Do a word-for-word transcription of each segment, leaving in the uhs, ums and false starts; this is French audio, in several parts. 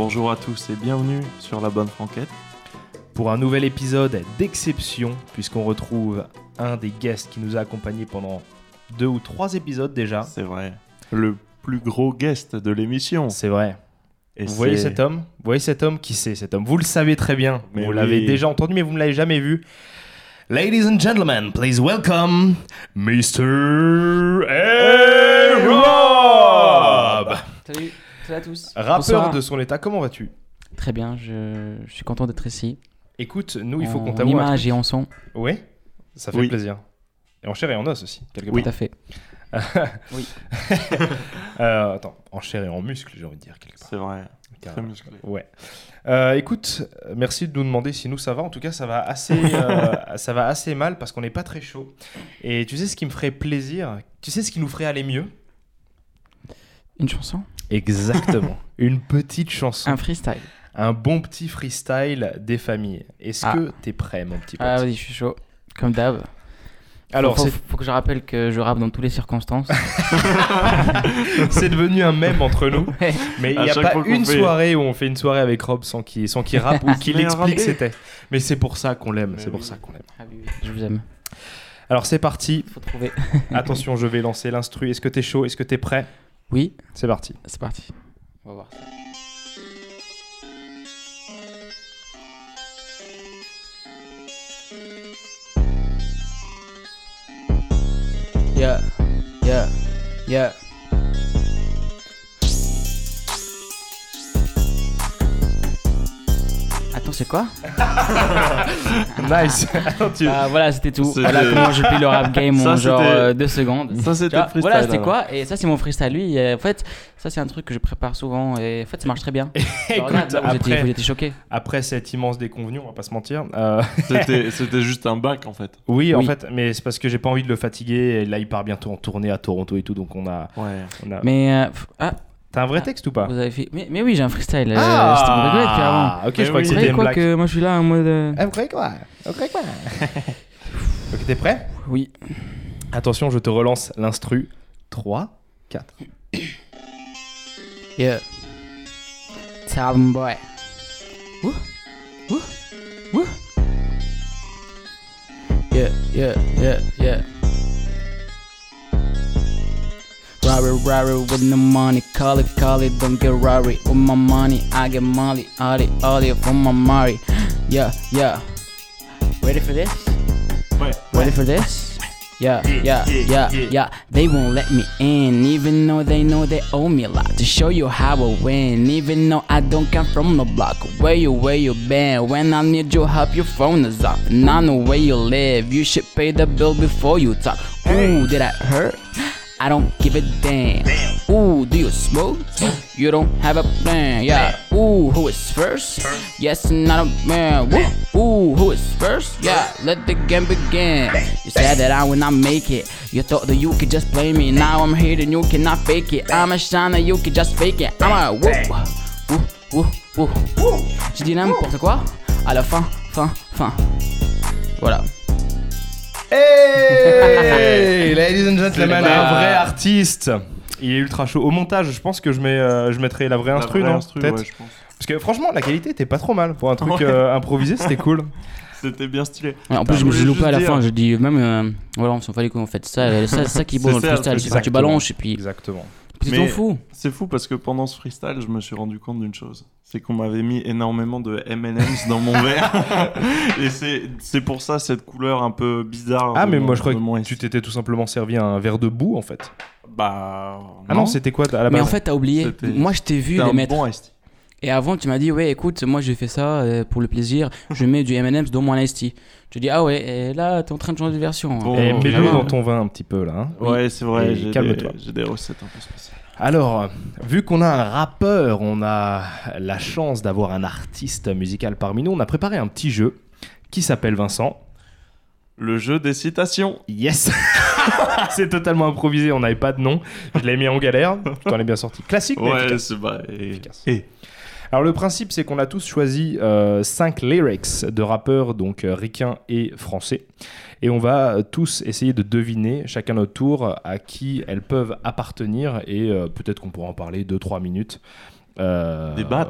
Bonjour à tous et bienvenue sur La Bonne Franquette. Pour un nouvel épisode d'exception, puisqu'on retrouve un des guests qui nous a accompagnés pendant deux ou trois épisodes déjà. C'est vrai, le plus gros guest de l'émission. C'est vrai. Et vous c'est... voyez cet homme Vous voyez cet homme Qui c'est cet homme Vous le savez très bien, mais vous oui. l'avez déjà entendu, mais vous ne l'avez jamais vu. Ladies and gentlemen, please welcome mister A-Rob. Salut, salut à tous. Rappeur Bonsoir. de son état, comment vas-tu? Très bien, je, je suis content d'être ici. Écoute, nous, il faut en qu'on t'avoue un image truc. et en son. Oui, ça fait Oui. plaisir. Et en chair et en os aussi, quelque part. Oui. Tout à fait. Oui. Euh, attends, en chair et en muscle, j'ai envie de dire quelque part. C'est vrai, très Carrément. musclé. Ouais. Euh, écoute, euh, merci de nous demander si nous ça va. En tout cas, ça va assez, euh, ça va assez mal parce qu'on n'est pas très chaud. Et tu sais ce qui me ferait plaisir? Tu sais ce qui nous ferait aller mieux? Une chanson? Exactement. Une petite chanson. Un freestyle. Un bon petit freestyle des familles. Est-ce Ah. que t'es prêt, mon petit pote? Ah vas-y, je suis chaud. Comme d'hab. Alors, faut, c'est... faut, faut que je rappelle que je rappe dans toutes les circonstances. c'est devenu un mème entre nous. Ouais. Mais il À n'y a chaque pas fois qu'on une fait- soirée où on fait une soirée avec Rob sans qu'il, sans qu'il rappe ou qu'il Mais explique rappez. c'était. Mais c'est pour ça qu'on l'aime. Mais C'est pour oui. ça qu'on l'aime. Ah oui, oui, je vous aime. Alors c'est parti. Faut trouver. Attention, je vais lancer l'instru. Est-ce que t'es chaud? Est-ce que t'es prêt? Oui, C'est parti. c'est parti. On va voir ça. Yeah, yeah, yeah. Attends, c'est quoi? Nice. Attends, tu... Ah, voilà, c'était tout. C'était- Voilà comment je plie le rap game Ça, en genre c'était- euh, deux secondes. Ça, c'était Tu vois, le freestyle. voilà, c'était alors. quoi? Et ça, c'est mon freestyle. Lui, euh, en fait, ça, c'est un truc que je prépare souvent. Et en fait, ça marche très bien. Écoute, Regarde, là où j'étais- après, où j'étais choqué. après cette immense déconvenue, on va pas se mentir. euh, C'était, c'était juste un bac en fait. Oui, en Oui. fait, mais c'est parce que j'ai pas envie de le fatiguer. Et là, il part bientôt en tournée à Toronto et tout, donc on a. Ouais. On a... Mais, euh, f- ah, T'as un vrai texte ou pas? vous avez fait. Mais, mais oui, j'ai un freestyle. euh, c'était pour rigoler depuis avant. Ah, ok, Mais je crois oui. que Vous c'était savez une quoi blague. que moi, je suis là en mode. euh, Ah, ok, quoi? Ok, quoi? Ok, t'es prêt? Oui. Attention, je te relance l'instru. trois, quatre. Yeah. Town boy. Woo. Woo. Woo. Yeah, yeah, yeah, yeah. Rari, rari with no money, call it, call it, don't get rari. With my money, I get molly, ollie, ollie for my Mari. Yeah, yeah. Ready for this? Ouais. Ready for this? Yeah, yeah, yeah, yeah. They won't let me in, even though they know they owe me a lot. To show you how I win, even though I don't come from the block. Where you, where you been? When I need your help, your phone is off. And I know where you live. You should pay the bill before you talk. Ooh, did that hurt? I don't give a damn. Ooh, do you smoke? You don't have a plan, yeah. Ooh, who is first? Yes, not a man. Woo. Ooh, who is first? Yeah, let the game begin. You said that I would not make it. You thought that you could just play me. Now I'm here and you cannot fake it. I'm a shiner, you could just fake it. I'm a woo, woo, woo, woo. J'ai dit n'importe quoi. À la fin, fin, fin. Voilà. Hey, ladies and gentlemen, C'est un pas- vrai artiste. Il est ultra chaud. Au montage, je pense que je, mets, euh, je mettrai la vraie La instru, vraie non instru, Peut-être. ouais, je pense. Parce que franchement, la qualité était pas trop mal. Pour un truc Ouais. euh, improvisé, c'était cool. C'était bien stylé. Ouais, en plus, Putain, je me je suis voulais loupé à la juste fin. dire- Je dis même, euh, voilà, on s'en fallait qu'on fait ça. C'est ça, c'est ça qui est beau C'est dans le ça, freestyle. C'est quand tu exactement. balances et puis. Exactement. puis tu Mais- t'en fous. C'est fou parce que pendant ce freestyle, je me suis rendu compte d'une chose. C'est qu'on m'avait mis énormément de M and M's dans mon verre. Et c'est, c'est pour ça cette couleur un peu bizarre. Ah, de mais mon- moi je crois de mon que S. tu t'étais tout simplement servi un verre de boue en fait. Bah. Ah non, c'était quoi à la base? Mais en fait, t'as oublié. C'était- Moi, je t'ai vu c'était les un mettre. bon iced tea. Et avant, tu m'as dit, ouais, écoute, moi, j'ai fait ça euh, pour le plaisir. Je mets du M and M's dans mon iced tea. Je dis, ah ouais, et là, t'es en train de changer de version. Bon, Et Oh, mets-le vraiment. dans ton vin un petit peu là. hein. Ouais, c'est vrai, Et j'ai calme-toi. des, j'ai des recettes un peu spéciales. Alors, vu qu'on a un rappeur, on a la chance d'avoir un artiste musical parmi nous, on a préparé un petit jeu qui s'appelle Vincent. Le jeu des citations. Yes. C'est totalement improvisé, on n'avait pas de nom. Je l'ai mis en galère, je t'en ai bien sorti. Classique, mais Ouais, efficace. c'est bah, et... Efficace. et- Alors le principe, c'est qu'on a tous choisi cinq lyrics de rappeurs, donc euh, ricains et français. Et on va euh, tous essayer de deviner, chacun notre tour, à qui elles peuvent appartenir. Et euh, peut-être qu'on pourra en parler deux trois minutes. Euh, Débattre.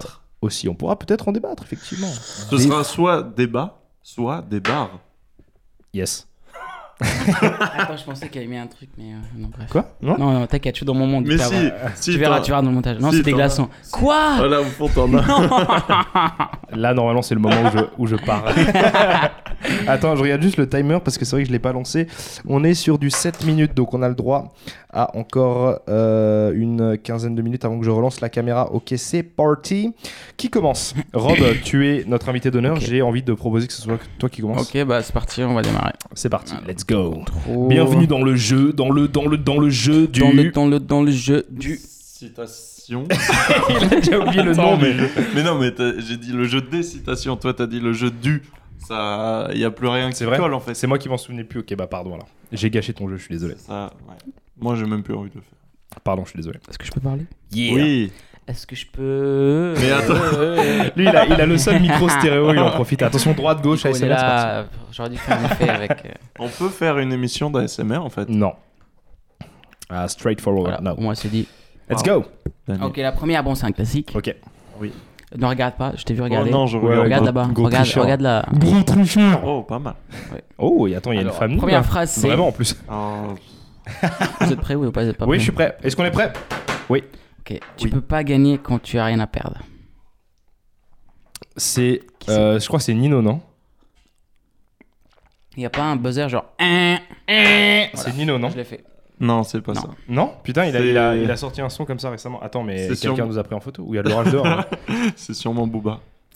aussi. On pourra peut-être en débattre, effectivement. Ce sera soit débat, soit des bars. Yes. Attends, je pensais qu'il y avait mis un truc, mais euh, non, bref. Quoi? Non. Non, non, t'inquiète, je suis dans mon monde. Mais tu si, verras. si Tu verras, t'en- tu verras dans le montage. Non, si, c'est des t'en glaçons. Quoi? Voilà, au fond, t'en as. Là, normalement, c'est le moment où je, où je pars. Attends, je regarde juste le timer parce que c'est vrai que je l'ai pas lancé. On est sur du sept minutes, donc on a le droit à encore euh, une quinzaine de minutes avant que je relance la caméra. Ok, c'est parti. Qui commence? Rob, tu es notre invité d'honneur. Ok. J'ai envie de proposer que ce soit toi qui commence. Ok, bah c'est parti, on va démarrer. C'est parti. Alors, Let's go. Trop- Bienvenue dans le jeu, dans le, dans le, dans le jeu du. dans le, dans le, dans le jeu du. Citation. Il a déjà oublié le nom, Attends, mais, mais. mais non, mais t'as- j'ai dit le jeu des citations. Toi, t'as dit le jeu du. Ça, y a plus rien qui C'est vrai. colle en fait. C'est moi qui m'en souvenais plus. Ok, bah pardon alors. J'ai gâché ton jeu, je suis désolé. Ça, ouais. Moi, j'ai même plus envie de le faire. Pardon, je suis désolé. Est-ce que je peux parler? Oui. Est-ce que je peux. Mais attends. Lui, il a, il a le seul micro stéréo, il en profite. Attention, droite, gauche, On A est S M R, c'est parti. là. J'aurais dû faire un effet avec. euh, On peut faire une émission d'A S M R en fait. Non. Ah, straightforward, Voilà, no. au moins c'est dit. Let's go. Daniel. Ok, la première, bon, c'est un classique. Ok. Ne regarde pas, je t'ai vu Oh regarder. non, je Ouais, regarde. Regarde gros- là-bas, gros regarde, tricheur. regarde là. Gros tricheur. Oh, pas mal. Oh, et attends, il y a Alors, une femme. première là. phrase, c'est- Vraiment en plus. Oh, Vous êtes prêts ou pas? Vous êtes pas Oui, prêts? je suis prêt. Est-ce qu'on est prêt? Oui. Ok, tu Oui. peux pas gagner quand tu as rien à perdre. C'est. euh, je crois que c'est Nino, non? Il y a pas un buzzer genre. Hein, hein. C'est Nino, non? Je l'ai fait. non, c'est pas Non. ça. Non? Putain, il a, C'est- il, a, il a sorti un son comme ça récemment. Attends, mais C'est quelqu'un sûr. nous a pris en photo? Ou il y a l'orage dehors? Hein. C'est sûrement Booba.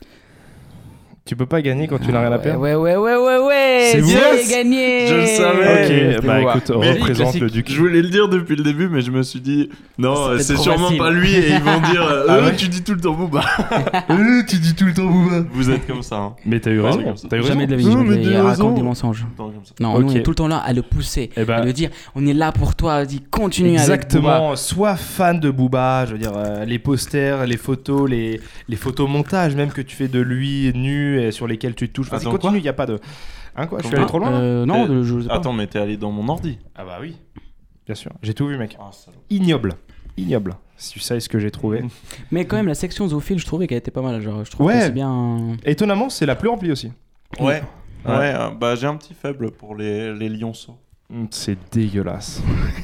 Tu peux pas gagner quand tu n'as rien à Ouais, perdre? ouais, ouais, ouais, ouais, ouais. C'est vous? J'ai gagné. Je le savais. Ok, C'était bah moi. écoute, Mais- représente classique. le duc. Je voulais le dire depuis le début, mais je me suis dit, non, C'était c'est trop sûrement facile. pas lui, et ils vont dire, euh, Ah ouais tu dis tout le temps Booba. Euh, tu dis tout le temps Booba. Vous êtes comme ça, hein. Mais t'as eu Ouais, raison. c'est comme ça. T'as eu raison. Jamais de la vie, Non, jamais de mais la vie. t'as Il raison. raconte des mensonges. Tout le temps comme ça. Non, Ok. nous on est tout le temps là à le pousser, Eh ben, à le dire. On est là pour toi, dis continue avec Exactement, sois fan de Booba, je veux dire, euh, les posters, les photos, les, les photomontages même que tu fais de lui nu et sur lesquels tu te touches. Vas-y, Attends, continue, quoi il n'y a pas de... Hein quoi, je suis Comment allé trop loin là Euh, non, Euh, je sais pas. Attends, mais t'es allé dans mon ordi. Ah bah oui, bien sûr, j'ai tout vu mec. Ah, salaud. Ignoble, ignoble, si tu sais ce que j'ai trouvé. Mais quand même, la section zoophile, je trouvais qu'elle était pas mal. Genre, je trouve Ouais. que c'est bien. Étonnamment, c'est la plus remplie aussi. Ouais. Ouais. Ouais, euh, bah j'ai un petit faible pour les, les lionceaux. Mm, C'est dégueulasse.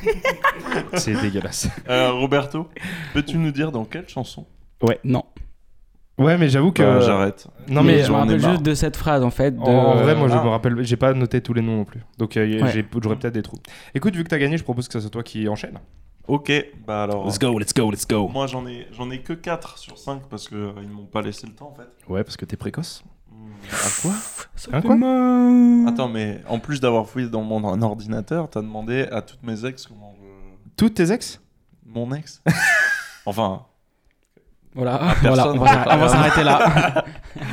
C'est dégueulasse. Euh, Roberto, peux-tu nous dire dans quelle chanson? Non. Ouais, mais j'avoue que... Euh, J'arrête. Non mais mais... je me j'en ai rappelle marre. juste de cette phrase en fait. De... En, en vrai, moi je Ah. me rappelle, j'ai pas noté tous les noms non plus. Donc euh, Ouais. j'ai- j'aurais peut-être des trous. Écoute, vu que t'as gagné, je propose que ça soit toi qui enchaîne. Ok, bah alors. go, let's go, let's go. Moi j'en ai, j'en ai que quatre sur cinq parce qu'ils euh, ils m'ont pas laissé le temps en fait. Ouais, parce que t'es précoce. Hmm, à quoi Hein, quoi Attends, mais en plus d'avoir fouillé dans mon or- ordinateur, t'as demandé à toutes mes ex comment. euh, Toutes tes ex? Mon ex Enfin. Voilà, personne, voilà, on va c'est s'arr- pas on va grave. s'arrêter là.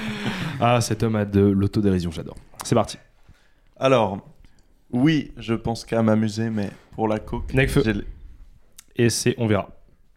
Ah, cet homme a de l'autodérision, j'adore. C'est parti. Alors, oui, je pense qu'à m'amuser, mais pour la coke. Necfeu. j'ai le- Et c'est on verra.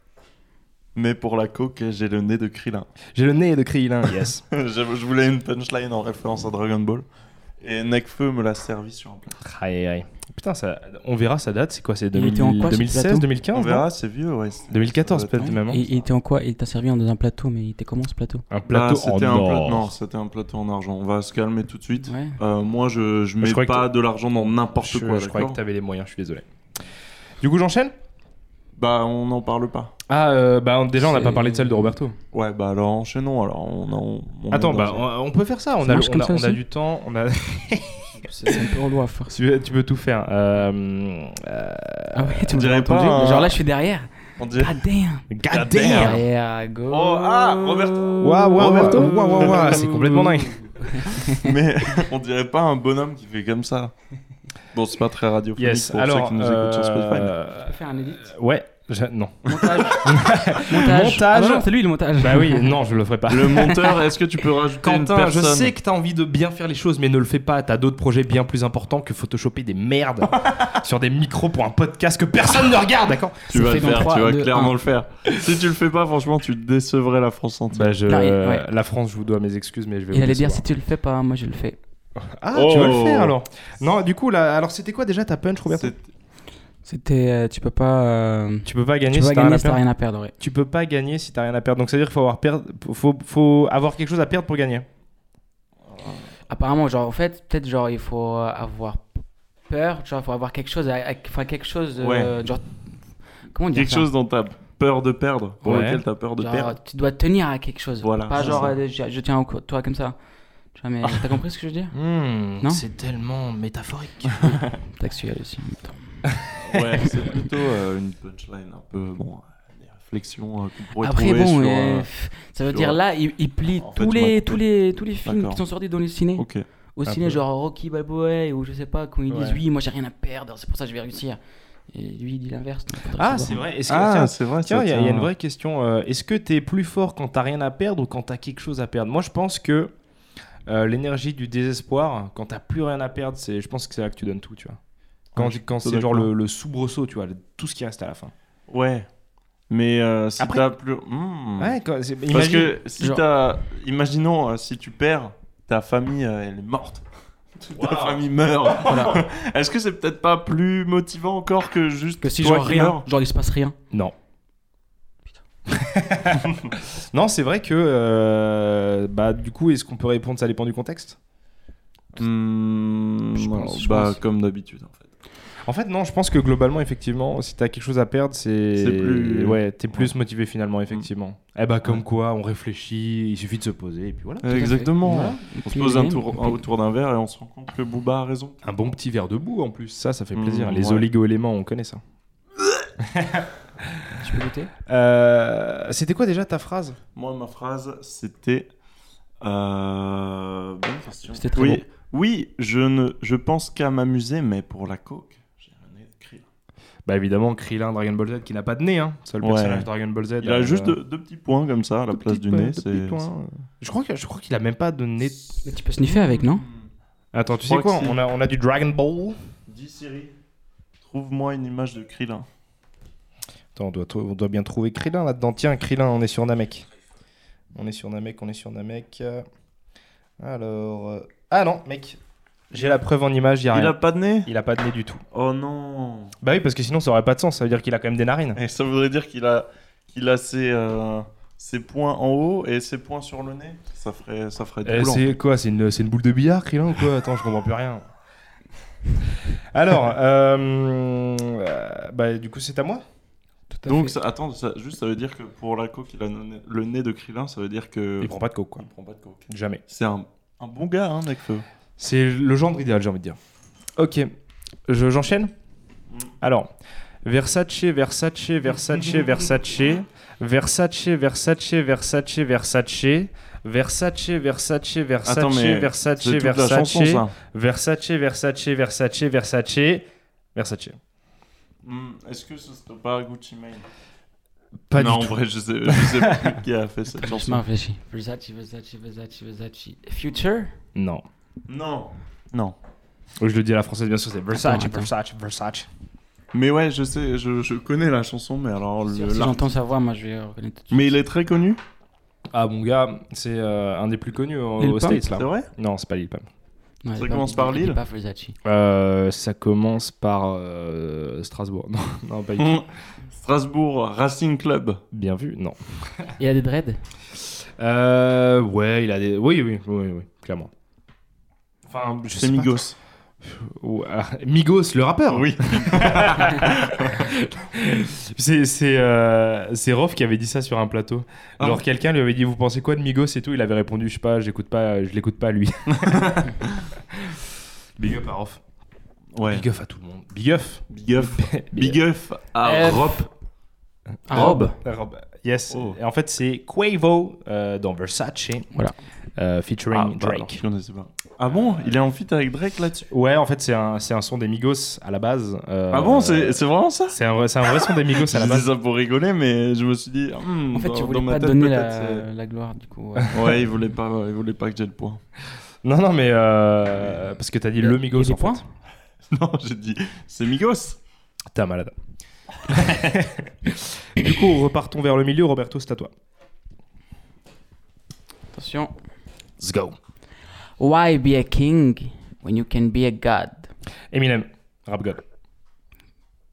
Mais pour la coke, j'ai le nez de Krillin. J'ai le nez de Krillin, yes. je, je voulais une punchline en référence à Dragon Ball. Et Necfeu me l'a servi sur un plat. Aïe, aïe. Putain, ça, on verra, ça date, c'est quoi? C'est Il était en quoi, ce deux mille seize, plateau deux mille quinze On non verra, c'est vieux, ouais. c'est- deux mille quatorze ça doit être- peut-être même. hein. Et il était en quoi? Il t'a servi dans un plateau, mais il était comment ce plateau? Un Ah, plateau en c'était un pla- or. Non, c'était un plateau en argent. On va se calmer tout de suite. Ouais. Euh, moi, je, je mets croyais que pas de l'argent dans n'importe je, quoi. je croyais que d'accord t'avais les moyens, je suis désolé. Du coup, j'enchaîne? Bah, on n'en parle pas. Ah, euh, bah déjà, on n'a C'est- pas parlé de celle de Roberto. Ouais, bah alors enchaînons. Alors, on, on, on est Attends, dans bah un- on, on peut faire ça. On Ça a, marche on comme a, ça on a aussi du temps. On a... C'est c'est un peu relou à force. tu, tu peux tout faire. Euh, euh, Ah ouais, tu on me dirait dirais pas entendu. un- Genre là, je suis derrière. on dirait- God damn. God damn. Derrière, go. Oh, ah, Roberto. Waouh, waouh, Roberto. waouh, waouh, waouh, c'est complètement dingue. Mais on dirait pas un bonhomme qui fait comme ça. Bon, c'est pas très radiophonique Yes, pour alors. ceux qui nous écoutent sur Spotify. mais- euh, Tu peux faire un edit? Ouais, je- non. Montage. Montage. Montage. Ah non, c'est lui le montage. Bah oui, non, je le ferai pas. Le monteur, est-ce que tu peux rajouter une Quentin, je personne sais que t'as envie de bien faire les choses, mais ne le fais pas. T'as d'autres projets bien plus importants que photoshopper des merdes sur des micros pour un podcast que personne ne regarde, d'accord? Tu C'est vas fait le dans faire, trois, tu vas deux, clairement un. le faire. Si tu le fais pas, franchement, tu décevrais la France entière. Bah je, Non, il- ouais. la France, je vous dois mes excuses, mais je vais Il vous allait dire décevoir. si tu le fais pas, moi je le fais. Ah, tu vas le Oh. faire alors. Non, du coup, là, alors c'était quoi déjà ta punch, Roberto? C'est- C'était. euh, tu peux pas. euh, Tu peux pas gagner Tu peux si pas t'as rien gagner à si t'as perdre. rien à perdre, ouais. Tu peux pas gagner si t'as rien à perdre. Donc ça veut dire qu'il faut avoir, per- faut, faut avoir quelque chose à perdre pour gagner. Apparemment, genre, en fait, peut-être, genre, il faut euh, avoir peur, genre, il faut avoir quelque chose, à, à- enfin, quelque chose, euh, Ouais. genre, comment dire Quelque ça chose dont t'as peur de perdre, pour Ouais. lequel t'as peur de Genre, perdre. tu dois tenir à quelque chose. Voilà, Pas c'est genre, ça. euh, je, je tiens au cou- toi comme ça. Tu vois, mais t'as compris ce que je veux dire? Hmm, Non. c'est tellement métaphorique. Textuel aussi. en même temps. Ouais, c'est plutôt euh, une punchline un peu, bon, euh, des réflexions euh, qu'on pourrait Après, trouver bon, sur... euh, euh, pff, ça veut sur- dire là, il, il plie En fait, tous, tu m'as les, coupé. tous, les, tous les films D'accord. qui sont sortis dans les ciné. Ok. Au Un ciné, peu. genre Rocky Balboa ou je sais pas, quand ils Ouais. disent oui, moi j'ai rien à perdre, c'est pour ça que je vais réussir. Et lui, il dit l'inverse. donc faudrait Ah, savoir. c'est vrai. Est-ce que, Ah, tiens, c'est vrai, tiens, ça il y, a- il y a tient- une vraie question. euh, Est-ce que t'es plus fort quand t'as rien à perdre ou quand t'as quelque chose à perdre? Moi, je pense que euh, l'énergie du désespoir, quand t'as plus rien à perdre, c'est, je pense que c'est là que tu donnes tout, tu vois. Quand, Ouais, je suis quand plutôt c'est genre d'accord. le, le soubresaut, tu vois, le- tout ce qui reste à la fin. Ouais. Mais euh, si Après- t'as plus... Hmm. Ouais, quand, c'est- Parce imagine- que si Genre- t'as... Imaginons, euh, si tu perds, ta famille, euh, elle est morte. Toute ta Wow. famille meurt. Est-ce que c'est peut-être pas plus motivant encore que juste Que si toi genre qui rien, meurs genre il se passe rien. Non. Non, c'est vrai que euh, bah du coup, est-ce qu'on peut répondre ça dépend du contexte? Hmm, Je non, pense, je bah pense. comme d'habitude en fait. En fait, non, je pense que globalement, effectivement, si t'as quelque chose à perdre, c'est. C'est plus- Ouais, t'es plus motivé finalement, effectivement. Eh bah, comme Ouais. quoi, on réfléchit, il suffit de se poser, et puis voilà. à fait. Exactement. Voilà. On se Puis pose un même, tour, et puis- autour d'un verre et on se rend compte que Booba a raison. Un bon petit verre de boue en plus, ça, ça fait Mmh, plaisir. Les ouais. oligo-éléments, on connaît ça. Tu peux goûter? Euh, C'était quoi déjà ta phrase? Moi, ma phrase, c'était. Euh... Bonne question. C'était très oui, bon. oui, je ne, je pense qu'à m'amuser, mais pour la coke, j'ai rien écrit. Bah évidemment, Krillin, Dragon Ball Z, qui n'a pas de nez, hein. Seul Ouais. personnage de Dragon Ball Z. Il a euh, juste deux, deux petits points comme ça à la deux place petits du points, nez. deux C'est. petits points. Je crois que- je crois qu'il a même pas de nez. Mais tu peux sniffer avec, non? Attends, tu Je sais crois quoi? que si. On a, on a du Dragon Ball. Dis Siri, trouve-moi une image de Krillin. Attends, on doit, trou- on doit bien trouver Krillin là-dedans. Tiens, Krillin, on est sur Namek. On est sur Namek, on est sur Namek. Euh, Alors. euh, Ah non, mec. J'ai la preuve en image, il y a Il rien. a pas de nez? Il a pas de nez du tout. Oh non. Bah oui, parce que sinon ça aurait pas de sens. Ça veut dire qu'il a quand même des narines. Et ça voudrait dire qu'il a, qu'il a ses, euh, ses points en haut et ses points sur le nez. Ça ferait, ça ferait Euh, doublant. c'est quoi? C'est une, c'est une boule de billard, Krillin ou quoi? Attends, je comprends plus rien. Alors, euh, euh, bah du coup c'est à moi. Tout à Donc, fait. ça, attends, ça, juste ça veut dire que pour la coke, il a le nez, le nez de Krillin, ça veut dire que. Il prend pas de coke quoi. Il prend pas de coke. Jamais. C'est un, un bon gars, hein, Nekfeu. C'est le genre idéal, j'ai envie de dire. Ok, Je- j'enchaîne. Alors, Versace, Versace, Versace, Versace, Versace, Versace, Versace, Versace, Versace, Versace, Versace, Attends, mais Versace, c'est toute la Versace, chanson, ça. Versace, Versace, Versace, Versace, Versace. Hmm, Est-ce que ce serait pas Gucci Mane? Pas non, du en tout. vrai, je sais, je sais plus qui a fait cette Je m'en chanson. réfléchis. Versace, Versace, Versace, Versace. Future? Non. Non. Non. Oh, je le dis à la française, bien sûr, c'est Versace, Attends, attends. Versace, Versace. Mais ouais, je sais, je, je connais la chanson, mais alors le. Si l'art- j'entends sa voix, moi je vais reconnaître tout de suite. Mais il est très connu, Ah, mon gars, c'est euh, un des plus connus au- Lil aux Pump, States, là. c'est vrai? Non, c'est pas Lil Pump. Ouais, Ça il est pas- commence il- par il est Lil pas Versace. Euh, ça commence par euh, Strasbourg. Non, non, pas du tout. Strasbourg Racing Club. Bien vu, non. Il a des dreads? Euh, ouais, il a des. Oui, oui, oui, oui, clairement. Enfin, je C'est sais pas. Migos. Ou- ah, Migos, le rappeur. Oui. C'est c'est euh, c'est Rof qui avait dit ça sur un plateau. Ah. Genre quelqu'un lui avait dit vous pensez quoi de Migos et tout, il avait répondu je sais pas, j'écoute pas, je l'écoute pas lui. Big up à Rof. Ouais. Big up à tout le monde. Big up. Big up. Big up à F. Rob. Ah, Rob. Rob. Yes. Oh. Et en fait c'est Quavo euh, dans Versace. Voilà. Euh, featuring Ah, bah, alors, Drake. je connaissais pas. Ah bon, il est en feat avec Drake là-dessus. Ouais, en fait c'est un c'est un son des Migos à la base. Euh, Ah bon, c'est c'est vraiment ça? c'est un vrai c'est un vrai son des Migos à la Je base. disais ça pour rigoler, mais je me suis dit. hmm, En fait, dans, tu dans voulais ma pas tête, donner peut-être, la, la gloire, du coup. Ouais. c'est- Ouais, il voulait pas, il voulait pas que j'ai le point. Non non mais euh, parce que t'as dit Il y a- le il y a Migos des en points fait. Non, j'ai dit, c'est Migos. T'es un malade. Du coup, repartons vers le milieu. Roberto, c'est à toi. Attention. Let's go. Why be a king when you can be a god? Eminem, Rap God.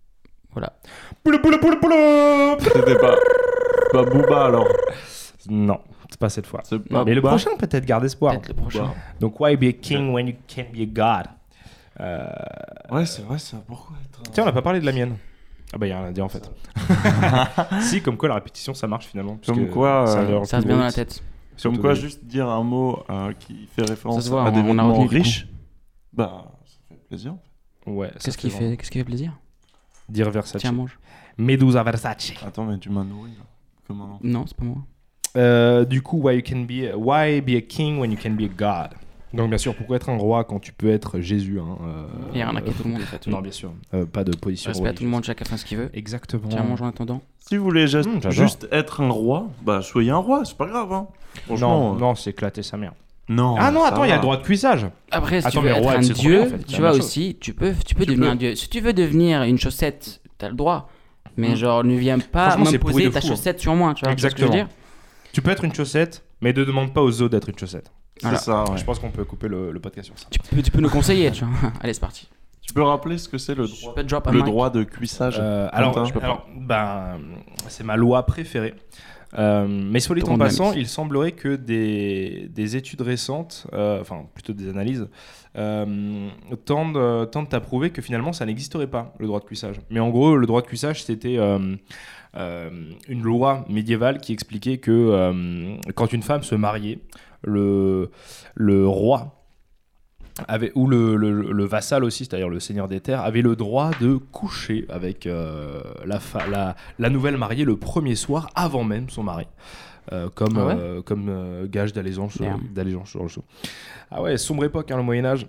Voilà. Poule, poule, poule, poule. C'était pas, pas Booba alors. Non, c'est pas cette fois. C'est pas Mais le Booba. prochain, peut-être, garde espoir. Peut-être le prochain. Booba. Donc, why be a king when you can be a god? Euh, Ouais, c'est vrai, ça. Pourquoi être. un- Tiens, on n'a pas parlé de la mienne. Ah bah, il y a un indien en fait. Si, comme quoi la répétition ça marche finalement. parce Comme que quoi, c'est un euh, de leurs Ça plus reste bien dans gros la hits. tête. Comme Surtout quoi, des- juste dire un mot euh, qui fait référence se voit, à des on- on a vêtements retenu, du coup. riches, bah, ça fait plaisir. Ouais, ça Qu'est-ce qui fait fait, qu'est-ce qui fait plaisir? dire Versace. Tiens, mange. Medusa Versace. Attends, mais tu m'as nourri là. Comment non Non, c'est pas moi. Euh, du coup, why you can be, why be a king when you can be a god? Donc bien sûr, pourquoi être un roi quand tu peux être Jésus hein, euh, Et arnaquer tout le monde en fait. Non, bien sûr, euh, pas de position. Respect à tout le religieuse. monde, chacun fait ce qu'il veut. Exactement. Tiens, mange en attendant. Si vous voulez juste, Mmh, j'adore. juste être un roi, bah soyez un roi, c'est pas grave. Hein. Franchement, Non, euh, non, c'est éclater sa mère. non. Ah non, ça attends, il y a va. le droit de cuissage. Après, si Attends, tu veux mais être roi, un c'est trop dieu, bien, en fait, c'est tu la vois même chose. aussi, tu peux, tu peux Tu devenir peux. un dieu. Si tu veux devenir une chaussette, t'as le droit. Mais Mm. genre, ne viens pas Franchement, c'est pourri m'imposer de ta fou, hein. chaussette sur moi, tu vois. Tu vois ce que je veux Exactement. dire? Tu peux être une chaussette, mais ne demande pas aux autres d'être une chaussette. C'est Voilà. ça, ouais. Je pense qu'on peut couper le, le podcast sur ça. Tu peux, tu peux nous conseiller, tu vois. Allez, c'est parti. Tu peux rappeler ce que c'est le Je droit, peux drop un le mic. droit de cuissage Euh, alors, Quentin, je peux alors, ben, c'est ma loi préférée. Euh, mais soit dit Ton en passant, ami. il semblerait que des, des études récentes, euh, enfin plutôt des analyses, euh, tendent, euh, tendent à prouver que finalement ça n'existerait pas, le droit de cuissage. Mais en gros, le droit de cuissage, c'était euh, euh, une loi médiévale qui expliquait que euh, quand une femme se mariait, le, le roi avait, ou le, le, le vassal aussi, c'est-à-dire le seigneur des terres, avait le droit de coucher avec euh, la, fa- la, la nouvelle mariée le premier soir avant même son mari. Euh, comme, Ah ouais euh, comme euh, gage d'allégeance, Damn. d'allégeance sur le show. Ah ouais, sombre époque, hein, le Moyen-Âge.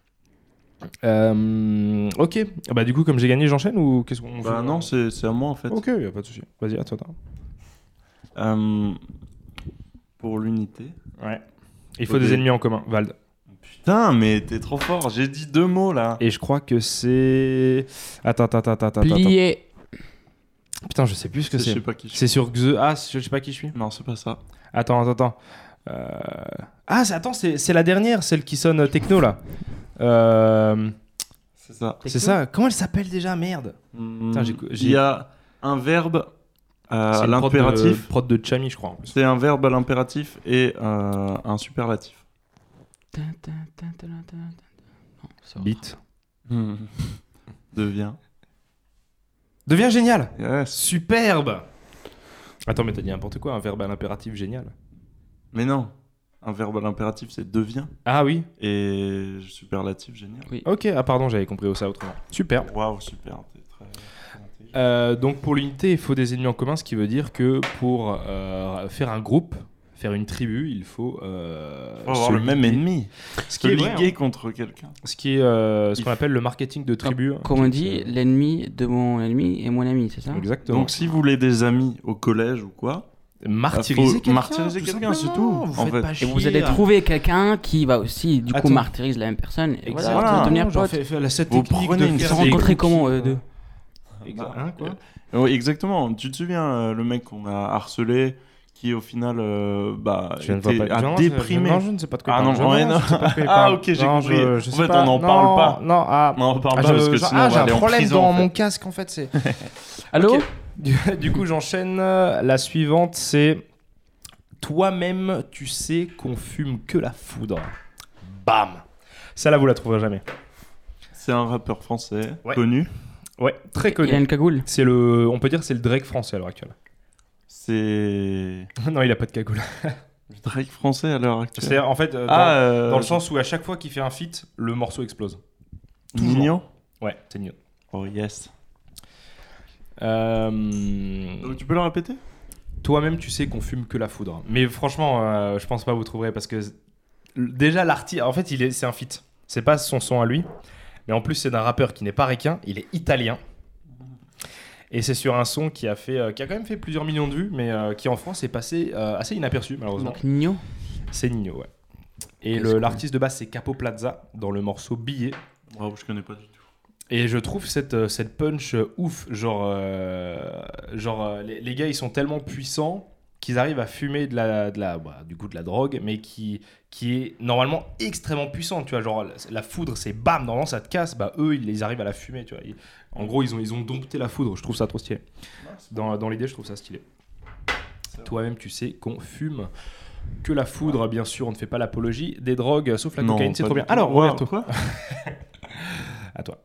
Euh, ok, Ah bah, du coup, comme j'ai gagné, j'enchaîne ou qu'est-ce qu'on Bah fait non, c'est c'est à moi en fait. Ok, y a pas de souci. Vas-y, à toi. toi. Euh, pour l'unité. Ouais. Il faut Ok. des ennemis en commun, Vald. Putain, mais t'es trop fort, j'ai dit deux mots là. Et je crois que c'est. Attends, attends, attends, attends. attends. Plié. Putain, je sais plus ce que Je c'est. sais pas qui je suis. C'est sur Xe. Ah, je sais pas qui je suis. Non, c'est pas ça. Attends, attends, attends. Euh... Ah, c'est- attends, c'est c'est la dernière, celle qui sonne techno là. Euh... C'est ça. C'est ça. Comment elle s'appelle déjà? Merde. Hmm, Putain, j'ai- j'ai- Il y a un verbe à C'est une prod de- l'impératif. Prod de Chami, je crois. En plus. C'est un verbe à l'impératif et euh, un superlatif. Ta, ta, ta, ta, ta, ta. Non, c'est Beat. Devient. Devient génial. Yes. Superbe. Attends, mais t'as dit n'importe quoi. Un verbe à l'impératif génial. Mais non. Un verbe à l'impératif, c'est devient. Ah oui. Et superlatif, génial. Ok. Ah pardon, j'avais compris ça autrement. Super. Waouh, super. T'es très, très intelligent. Euh, donc pour l'unité, il faut des ennemis en commun, ce qui veut dire que pour euh, faire un groupe, faire une tribu, il faut, euh, Faut avoir se le même liguer. ennemi. Ce Se qui est vrai, liguer hein. contre quelqu'un. Ce qui est euh, ce Il qu'on f- appelle le marketing de tribu. hein. Comme on dit, l'ennemi de mon ennemi est mon ami, c'est ça? Exactement. Donc si vous voulez des amis au collège ou quoi, martyriser faut quelqu'un, martyriser tout quelqu'un, c'est simplement. tout, Vous en faites fait. pas Et chier. vous allez trouver quelqu'un qui va aussi, du coup, Attends. martyriser la même personne. Et voilà, Exactement. vous allez devenir Genre, potes. fait- fait la- cette Vous technique prenez de une faire Ils se sont des rencontrés cookies, comment, eux euh, deux? Exa- hein, quoi Oui, exactement. Tu te souviens, euh, le mec qu'on a harcelé, qui au final euh, bah, Je ne vois était- pas. a Non, je- déprimé. Non, je ne sais pas de quoi Ah il non, parle. ouais, Je- non. je sais pas de quoi il Ah, parle. ok, j'ai Non, compris. je- je En sais fait, pas. on n'en Non, parle pas. Non, ah. Non, on parle Ah, pas je- parce que je- sinon ah, on j'ai va un aller en problème prison. dans en fait. mon casque en fait. C'est. Allô? Ok. Du, du coup, j'enchaîne. euh, La suivante, c'est toi-même, tu sais qu'on fume que la foudre. Bam. Ça là, vous la trouverez jamais. C'est un rappeur français Ouais. connu. Ouais, très Il a connu. une cagoule. C'est le, on peut dire, que c'est le Drake français à l'heure actuelle. C'est non, il a pas de cagoule. le Drake français à l'heure actuelle. C'est en fait euh, dans, Ah, euh, dans le sens où à chaque fois qu'il fait un feat, le morceau explose. Nino. Ouais, c'est Nino. Oh yes. Euh, Donc, tu peux le répéter? Toi-même, tu sais qu'on fume que la foudre. Mais franchement, euh, je pense pas vous trouverez parce que l- déjà l'artiste, en fait, il est, c'est un feat. C'est pas son son à lui, mais en plus c'est d'un rappeur qui n'est pas ricain, il est italien. Et c'est sur un son qui a fait, euh, qui a quand même fait plusieurs millions de vues, mais euh, qui en France est passé euh, assez inaperçu malheureusement. Donc, Nino. C'est Nino, ouais. Et Ok, le- c'est cool. l'artiste de base c'est Capo Plaza dans le morceau Billet. Bravo, je connais pas du tout. Et je trouve cette, euh, cette punch euh, ouf, genre, euh, genre euh, les, les gars ils sont tellement puissants qu'ils arrivent à fumer de la, de la, bah, du coup de la drogue, mais qui, qui est normalement extrêmement puissante. Tu vois, genre la foudre, c'est bam, normalement ça te casse. Bah eux, ils, ils arrivent à la fumer. Tu vois. Ils- en gros, ils ont, ils ont dompté la foudre. Je trouve ça trop stylé. Dans, dans l'idée, je trouve ça stylé. Toi-même, tu sais qu'on fume que la foudre. Bien sûr, on ne fait pas l'apologie des drogues, sauf la Non, cocaïne. C'est pas trop du bien. tout. Alors, Ouais, Roberto, quoi à toi.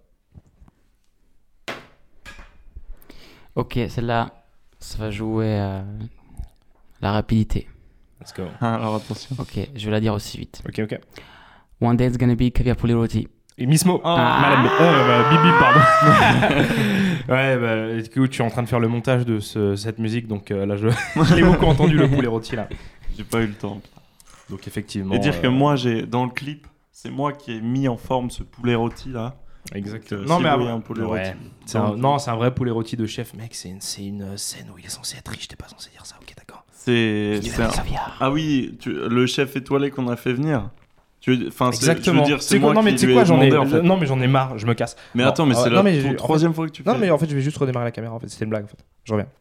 Ok, celle-là, ça va jouer à la rapidité. Let's go. Alors attention. Ok, je vais la dire aussi vite. Ok, ok. One day it's gonna be caviar poulet rôti. Et Mismo. Ah. Madame. Euh, bah, Bibi, pardon. Ouais, bah, écoute, je suis en train de faire le montage de ce- cette musique, donc euh, là, je, je l'ai beaucoup entendu, le poulet rôti, là. J'ai pas eu le temps. Donc, effectivement. Et dire que euh, moi, j'ai dans le clip, c'est moi qui ai mis en forme ce poulet rôti là. Exactement. Donc, euh, Non, si mais vous après- voyez un poulet ouais. rôti. C'est un- non, c'est un vrai poulet rôti de chef, mec. C'est une, c'est une scène où il est censé être riche. T'es pas censé dire ça, ok, d'accord. C'est. Du c'est un- caviar. Ah oui, tu- le chef étoilé qu'on a fait venir. Tu... Enfin, c'est- Exactement. Je veux dire, c'est quoi, moi non, mais qui tu sais lui quoi, ai j'en ai. demandé, en fait. Non, mais j'en ai marre. Je me casse. Mais Non, attends, mais euh, c'est non, la mais ton j'ai- en troisième fois que tu fais. Non, mais en fait, je vais juste redémarrer la caméra. En fait, c'était une blague. En fait, je reviens.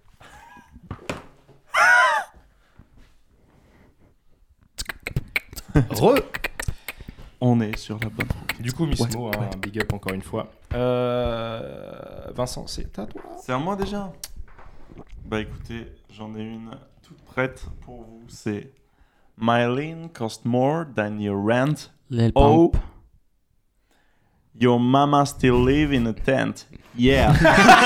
Re. On est sur la bonne route. Du coup, Mismo, Ouais, hein, ouais. big up encore une fois. Euh... Vincent, c'est à toi. C'est à moi déjà. Bah écoutez, j'en ai une toute prête pour vous. C'est My lean cost more than your rent. Lil Oh. Pump. Your mama still live in a tent. Yeah.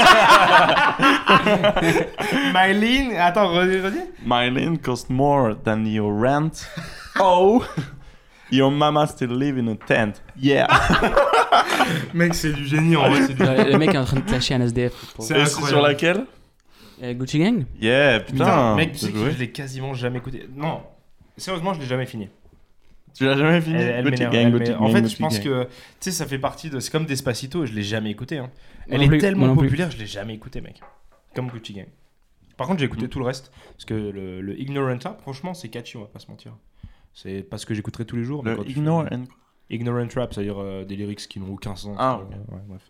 Mylene, attends, redis, redis. My lean cost more than your rent. Oh. Your mama still live in a tent. Yeah. Mec, c'est du génie en vrai. C'est du... Le le mec est en train de clasher un S D F. Pour... C'est Et c'est incroyable. sur laquelle? Euh, Gucci Gang. Yeah, Putain, putain. mec, tu sais Bien que joué. je l'ai quasiment jamais écouté. Non, sérieusement, je l'ai jamais fini. Tu l'as jamais fini? Elle, elle Gucci m'énerve, Gang, elle Gucci m'énerve. Gang, En fait, Gucci je pense Gang. que tu sais, ça fait partie de. C'est comme Despacito, je l'ai jamais écouté. Hein. Elle Moi non est plus, tellement moi non plus. populaire, je l'ai jamais écouté, mec. Comme Gucci Gang. Par contre, j'ai écouté Mm. tout le reste parce que le, le Ignorant Rap, franchement, c'est catchy, on va pas se mentir. C'est pas ce que j'écouterai tous les jours. mais Le quand tu Ignore fais- and... Ignorant Rap, c'est-à-dire euh, des lyrics qui n'ont aucun sens. Ah, Euh, ouais, bref.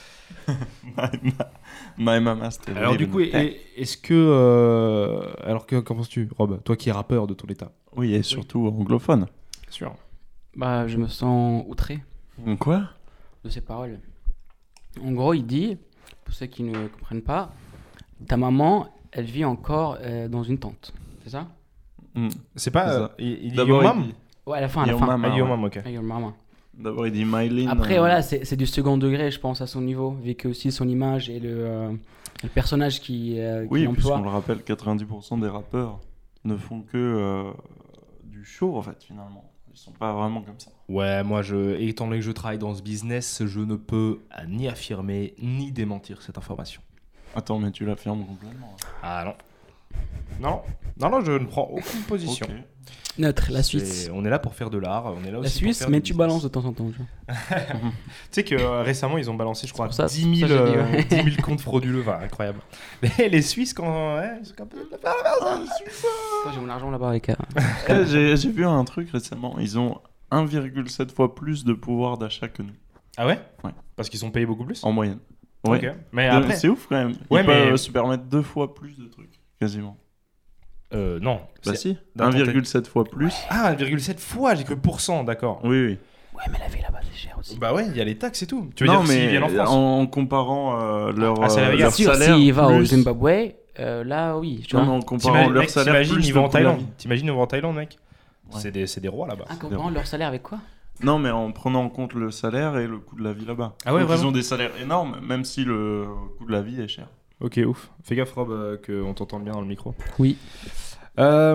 My, my mama still Alors live du in coup, a tent. est- est-ce que euh, alors que qu'en penses-tu, Rob, toi qui es rappeur de ton état? Oui, et surtout anglophone. Bien sûr. Bah, je me sens outré Quoi? de ses paroles. En gros, il dit, pour ceux qui ne comprennent pas, ta maman, elle vit encore euh, dans une tente. C'est ça? Hmm. C'est pas. C'est euh, ça. il, il dit D'abord, Yo il Mom. dit- Ouais, à la fin, à la Your fin. mama. Ah, Yo ouais. Mom, ok. Ah, your mama. D'abord, il dit My lean. Après, euh, voilà, c'est c'est du second degré, je pense, à son niveau, vu que aussi son image et le, euh, le personnage qui, euh, qu'il Oui, emploie. puisqu'on le rappelle, quatre-vingt-dix pour cent des rappeurs ne font que euh, du show, en fait, finalement. Ils sont pas vraiment comme ça. Ouais, moi, je, étant donné que je travaille dans ce business, je ne peux euh, ni affirmer ni démentir cette information. Attends, mais tu l'affirmes complètement. Ah non. Non, non, non, je ne prends aucune position. Ok. Neutre, la C'est- Suisse. On est là pour faire de l'art. On est là La aussi pour Suisse, faire mais du tu business. balances de temps en temps. tu vois. Tu sais que euh, récemment, ils ont balancé, je crois, pour ça- dix c'est mille, pour ça que j'ai dit, euh, ouais. dix mille comptes frauduleux. Enfin, incroyable. Mais les Suisses, quand. Ouais, ils sont capables de faire ça. Moi, j'ai mon argent là-bas avec. euh, Eh, J'ai j'ai vu un truc récemment. Ils ont un virgule sept fois plus de pouvoir d'achat que nous, Ah ouais? Ouais. Parce qu'ils sont payés beaucoup plus? en moyenne. Ouais. Ok. Mais De- après. C'est ouf quand même. Ils Ouais, mais- peuvent se permettre deux fois plus de trucs, quasiment. Euh, non. Bah C'est- si, dans ton un virgule sept fois plus. Ah, un virgule sept fois, j'ai cru pour cent, d'accord. Oui, oui. Ouais, mais la vie là-bas, c'est cher aussi. Bah ouais, il y a les taxes et tout. Tu veux non, dire s'ils mais viennent en France? en comparant euh, leur, Ah, c'est la euh, bagarre. leur C'est sûr, salaire s'il va au plus- Zimbabwe, euh, là, oui. Tu Non, vois. mais en comparant T'imagines, leur mec, salaire t'imagines, plus ils le vont en coût de la Thaïlande. vie. T'imagines, ils vont en Thaïlande, mec? Ouais. C'est des, c'est des rois là-bas. Ah, comparant leur salaire avec quoi? Non, mais en prenant en compte le salaire et le coût de la vie là-bas. Ah ouais, Donc, ils vraiment ont des salaires énormes, même si le coût de la vie est cher. Ok, ouf. Fais gaffe, Rob, euh, qu'on t'entende bien dans le micro. Oui. Euh...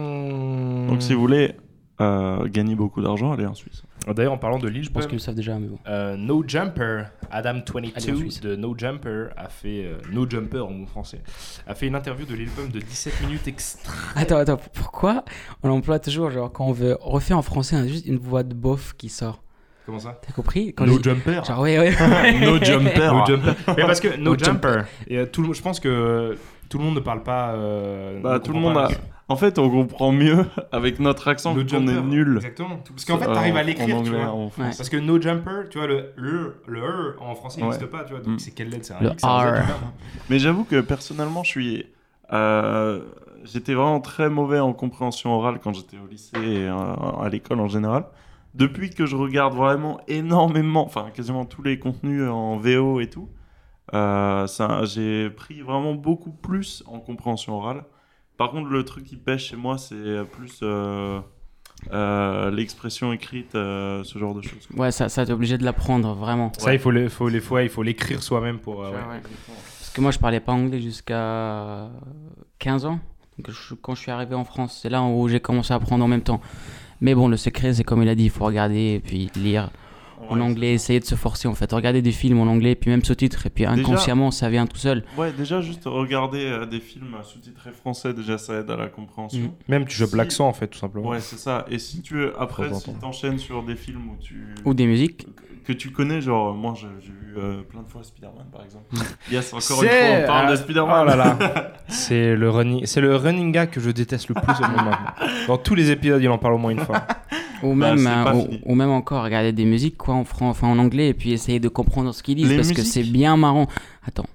Donc, si vous voulez euh, gagner beaucoup d'argent, allez en Suisse. D'ailleurs, en parlant de Lille, Je pense qu'ils le savent déjà, mais bon. Euh, No Jumper, Adam Allez, en vingt-deux Suisse. de No Jumper a fait euh, No Jumper en bon français, a fait une interview de Lil Pump de dix-sept minutes extra. Attends, attends, pourquoi on emploie toujours, genre, quand on veut refaire en français, on a juste une voix de bof qui sort. Comment ça? T'as compris? Quand No je- Jumper. Genre, ouais, ouais. No jumper. No Jumper. Mais parce que No, No Jumper. Et, euh, tout le, je pense que tout le monde ne parle pas. euh, Bah, ne tout le comprend monde a. pas. En fait, on comprend mieux avec notre accent No vu qu'on Jumper. est nul. Exactement. Parce qu'en fait, t'arrives Euh, à l'écrire, en tu anglais, vois. en français. Parce que No Jumper, tu vois, le le, le E en français Ouais. n'existe pas, tu vois. Donc Mm. c'est quelle lettre? C'est un Le X, un Z, R. tu vois. Mais j'avoue que personnellement, je suis. euh, j'étais vraiment très mauvais en compréhension orale quand j'étais au lycée et à, à l'école en général. Depuis que je regarde vraiment énormément, enfin quasiment tous les contenus en V O et tout, euh, ça, j'ai pris vraiment beaucoup plus en compréhension orale. Par contre, le truc qui pêche chez moi, c'est plus euh, euh, l'expression écrite, euh, ce genre de choses. Ouais, ça, ça t'es obligé de l'apprendre, vraiment. Ça, il faut, les, faut, les, fois, il faut l'écrire soi-même pour. euh, ouais. Ouais. Parce que moi, je parlais pas anglais jusqu'à quinze ans. Donc, je- quand je suis arrivé en France, c'est là où j'ai commencé à apprendre en même temps. Mais bon, le secret, c'est comme il a dit, il faut regarder et puis lire en Ouais, anglais, essayer de se forcer en fait. Regarder des films en anglais, puis même sous-titres, et puis inconsciemment, ça vient tout seul. Ouais, déjà juste regarder euh, des films sous-titrés français, déjà ça aide à la compréhension. Mm. Même tu chopes Si- l'accent en fait, tout simplement. Ouais, c'est ça. Et si tu veux, après, Faut si entendre. t'enchaînes sur des films où tu... Ou des musiques. que tu connais, genre, moi j'ai j'ai vu euh, plein de fois Spider-Man par exemple. Yes, encore C'est- une fois, on parle ah, de Spider-Man. Oh là là. c'est le running, c'est le running gag que je déteste le plus au monde maintenant. Dans tous les épisodes, il en parle au moins une fois. Ou Bah, même, c'est euh, pas ou, fini. ou même encore regarder des musiques quoi, en, fran- enfin, en anglais et puis essayer de comprendre ce qu'ils disent Les parce que musiques c'est bien marrant. Attends.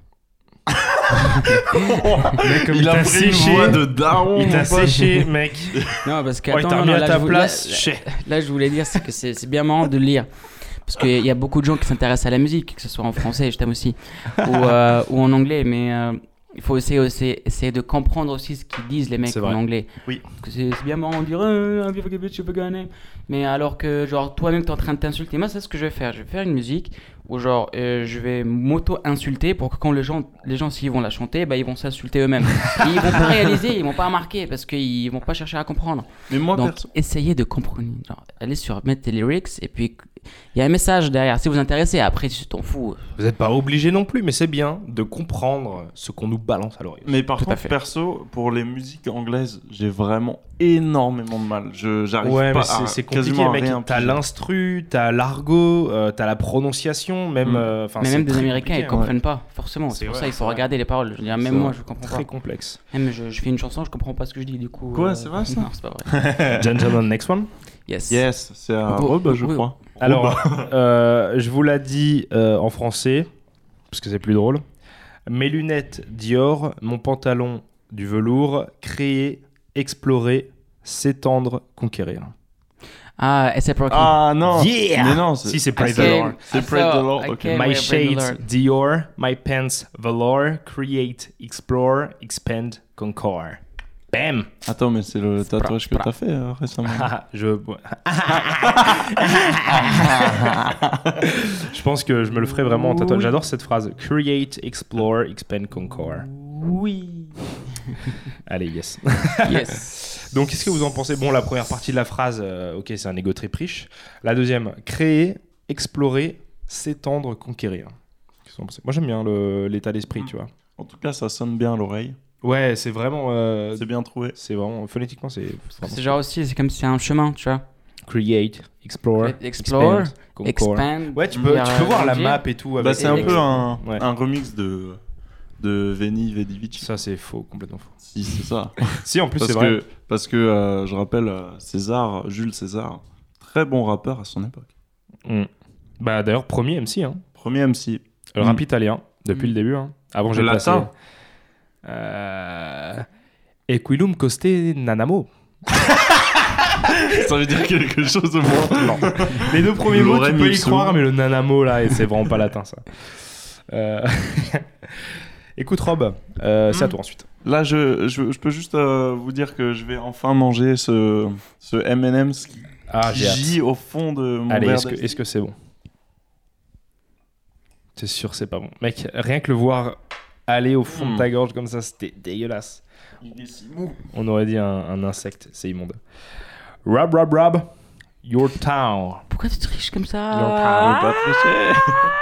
Mec, comme Il a t'a pris une séché, voix de daron. il t'a mon pote. séché, mec. Non, parce que Oh, il attends, t'a non, remis non, à là, ta je voulais- place. là- Chais. Là, je voulais dire c'est que c'est c'est bien marrant de lire. Parce qu'il y a beaucoup de gens qui s'intéressent à la musique, que ce soit en français, je t'aime aussi, ou, euh, ou en anglais, mais euh, il faut essayer, aussi, essayer de comprendre aussi ce qu'ils disent les mecs C'est en vrai. anglais. Oui. Parce que c'est c'est bien marrant de dire euh, I'm a bitch, you're a gunner. Mais alors que genre toi-même t'es en train de t'insulter, moi c'est ce que je vais faire. Je vais faire une musique où genre euh, je vais m'auto-insulter pour que quand les gens, les gens s'ils vont la chanter, bah, ils vont s'insulter eux-mêmes. Et ils vont pas réaliser, ils vont pas remarquer parce qu'ils vont pas chercher à comprendre. Mais moi, Donc, perso... essayez de comprendre. Genre, allez sur mettre tes lyrics et puis il y a un message derrière. Si vous vous intéressez, après, tu t'en fous. Vous n'êtes pas obligé non plus, mais c'est bien de comprendre ce qu'on nous balance à l'oreille. Mais par Tout à contre, fait. perso, pour les musiques anglaises, j'ai vraiment énormément de mal. Je, j'arrive Ouais, pas mais c'est, à c'est compliqué, quasiment à mec. rien T'as piger. l'instru, t'as l'argot, euh, t'as la prononciation, même. Mm. euh, enfin, Mais c'est même des très Américains, ils compliqué, hein. comprennent pas, forcément. C'est, C'est pour vrai, ça il c'est faut vrai. regarder les paroles. Je veux dire, C'est même moi, vrai. je comprends Très pas. complexe. Même je, je fais une chanson, je comprends pas ce que je dis, du coup. Quoi, euh, c'est vrai, ça Non, c'est pas vrai. Gentleman, next one. Yes. Yes, c'est un Oh, robe, je oui. crois. Alors, euh, je vous l'ai dit euh, en français, parce que c'est plus drôle. Mes lunettes Dior, mon pantalon du velours, créer, explorer, s'étendre, conquérir. Ah, A$ap Rocky. Ah non. Yeah. Mais non, c'est... Si, c'est I Pray the came- Lord. C'est I Pray the saw- Lord, I ok. came My with Pray the shades Lord. Dior, my pants velour, create, explore, expand, conquer. Bam. Attends, mais c'est le Spra- tatouage que spra. t'as fait euh, récemment. je... je pense que je me le ferai vraiment en tatouage. Oui. J'adore cette phrase. Create, explore, expand, conquer. Oui. Allez, yes. Yes. Donc, qu'est-ce que vous en pensez? Bon, la première partie de la phrase, euh, ok, c'est un ego trip riche. La deuxième, créer, explorer, s'étendre, conquérir. Qu'est-ce que vous en pensez? Moi, j'aime bien le- l'état d'esprit, tu vois. En tout cas, ça sonne bien à l'oreille. Ouais, c'est vraiment... euh, C'est bien trouvé. c'est vraiment... Phonétiquement, c'est... vraiment- C'est genre aussi, c'est comme si c'est un chemin, tu vois. Create, explore, Explore, expand, conquer. expand. Ouais, tu peux, dire, tu peux euh, voir la grandir. map et tout. Bah, avec, c'est un euh, peu un, ouais. un remix de, de Veni Vedivici. Ça, c'est faux, complètement faux. Si, c'est ça. Si, en plus, Parce c'est vrai. que, parce que euh, je rappelle, euh, César, Jules César, très bon rappeur à son époque. Mm. Bah, d'ailleurs, premier M C, hein. Premier M C. Le Mm. rap italien, depuis Mm. le début. Hein. Avant, j'ai Le passé... latin. Euh... Equilum coste nanamo. Ça veut dire quelque chose au moins. Non. Les deux premiers mots, tu Lorraine peux y Ipsum. croire, mais le nanamo, là, et c'est vraiment pas latin, ça. Euh... Écoute, Rob, euh, c'est à Mm. toi ensuite. Là, je, je, je peux juste euh, vous dire que je vais enfin manger ce, ce M and M's qui Ah, j'ai hâte. gît au fond de mon Allez, verre est-ce que, d'Asti. est-ce que c'est bon? C'est sûr, c'est pas bon. Mec, rien que le voir aller au fond Mm. de ta gorge comme ça, c'était dégueulasse. Il est si mou. On aurait dit un, un insecte, c'est immonde. Rob, Rob, Rob, your town. Pourquoi tu triches comme Your ça? town. Pas tricher.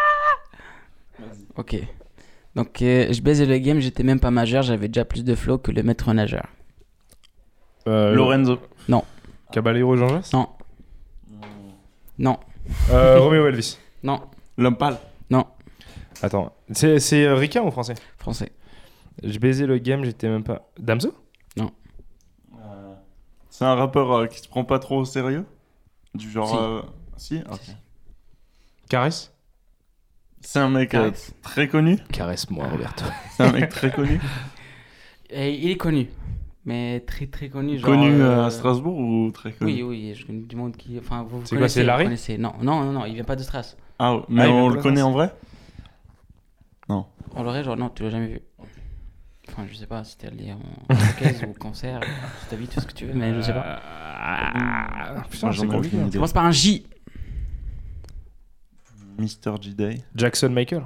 Ok. Donc, euh, je baisais le game, j'étais même pas majeur, j'avais déjà plus de flow que le maître nageur. Euh, Lorenzo. Caballero Jean Jass. Non. Non. Euh, Roméo Elvis. Non. L'homme pâle. Non. Attends, c'est, c'est euh, ricain ou français? Français. Je baisais le game, j'étais même pas. Damso? Euh, C'est un rappeur euh, qui se prend pas trop au sérieux. Du genre. Si. euh, Si, ok. Caresse? C'est un mec euh, Caresse. très connu. Caresse-moi, Roberto. C'est un mec très connu. Et il est connu. mais très très connu. Genre, Connu euh, à Strasbourg ou très connu? Oui, oui, je connais du monde qui. Enfin, vous, vous C'est quoi, connaissez, c'est Larry vous connaissez. Non, non, non, non, il vient pas de Stras. Ah, mais Ah, il vient on de le la connaît France. en vrai? Non. On l'aurait, genre, non, tu l'as jamais vu. Enfin, je sais pas si t'es allé en caisse ou au concert, si t'as vu tout ce que tu veux, mais je sais pas. Ah, putain, Moi, j'en c'est ai compliqué. aucune Ça idée. commence par un J. mister G-Day. Jackson Michael.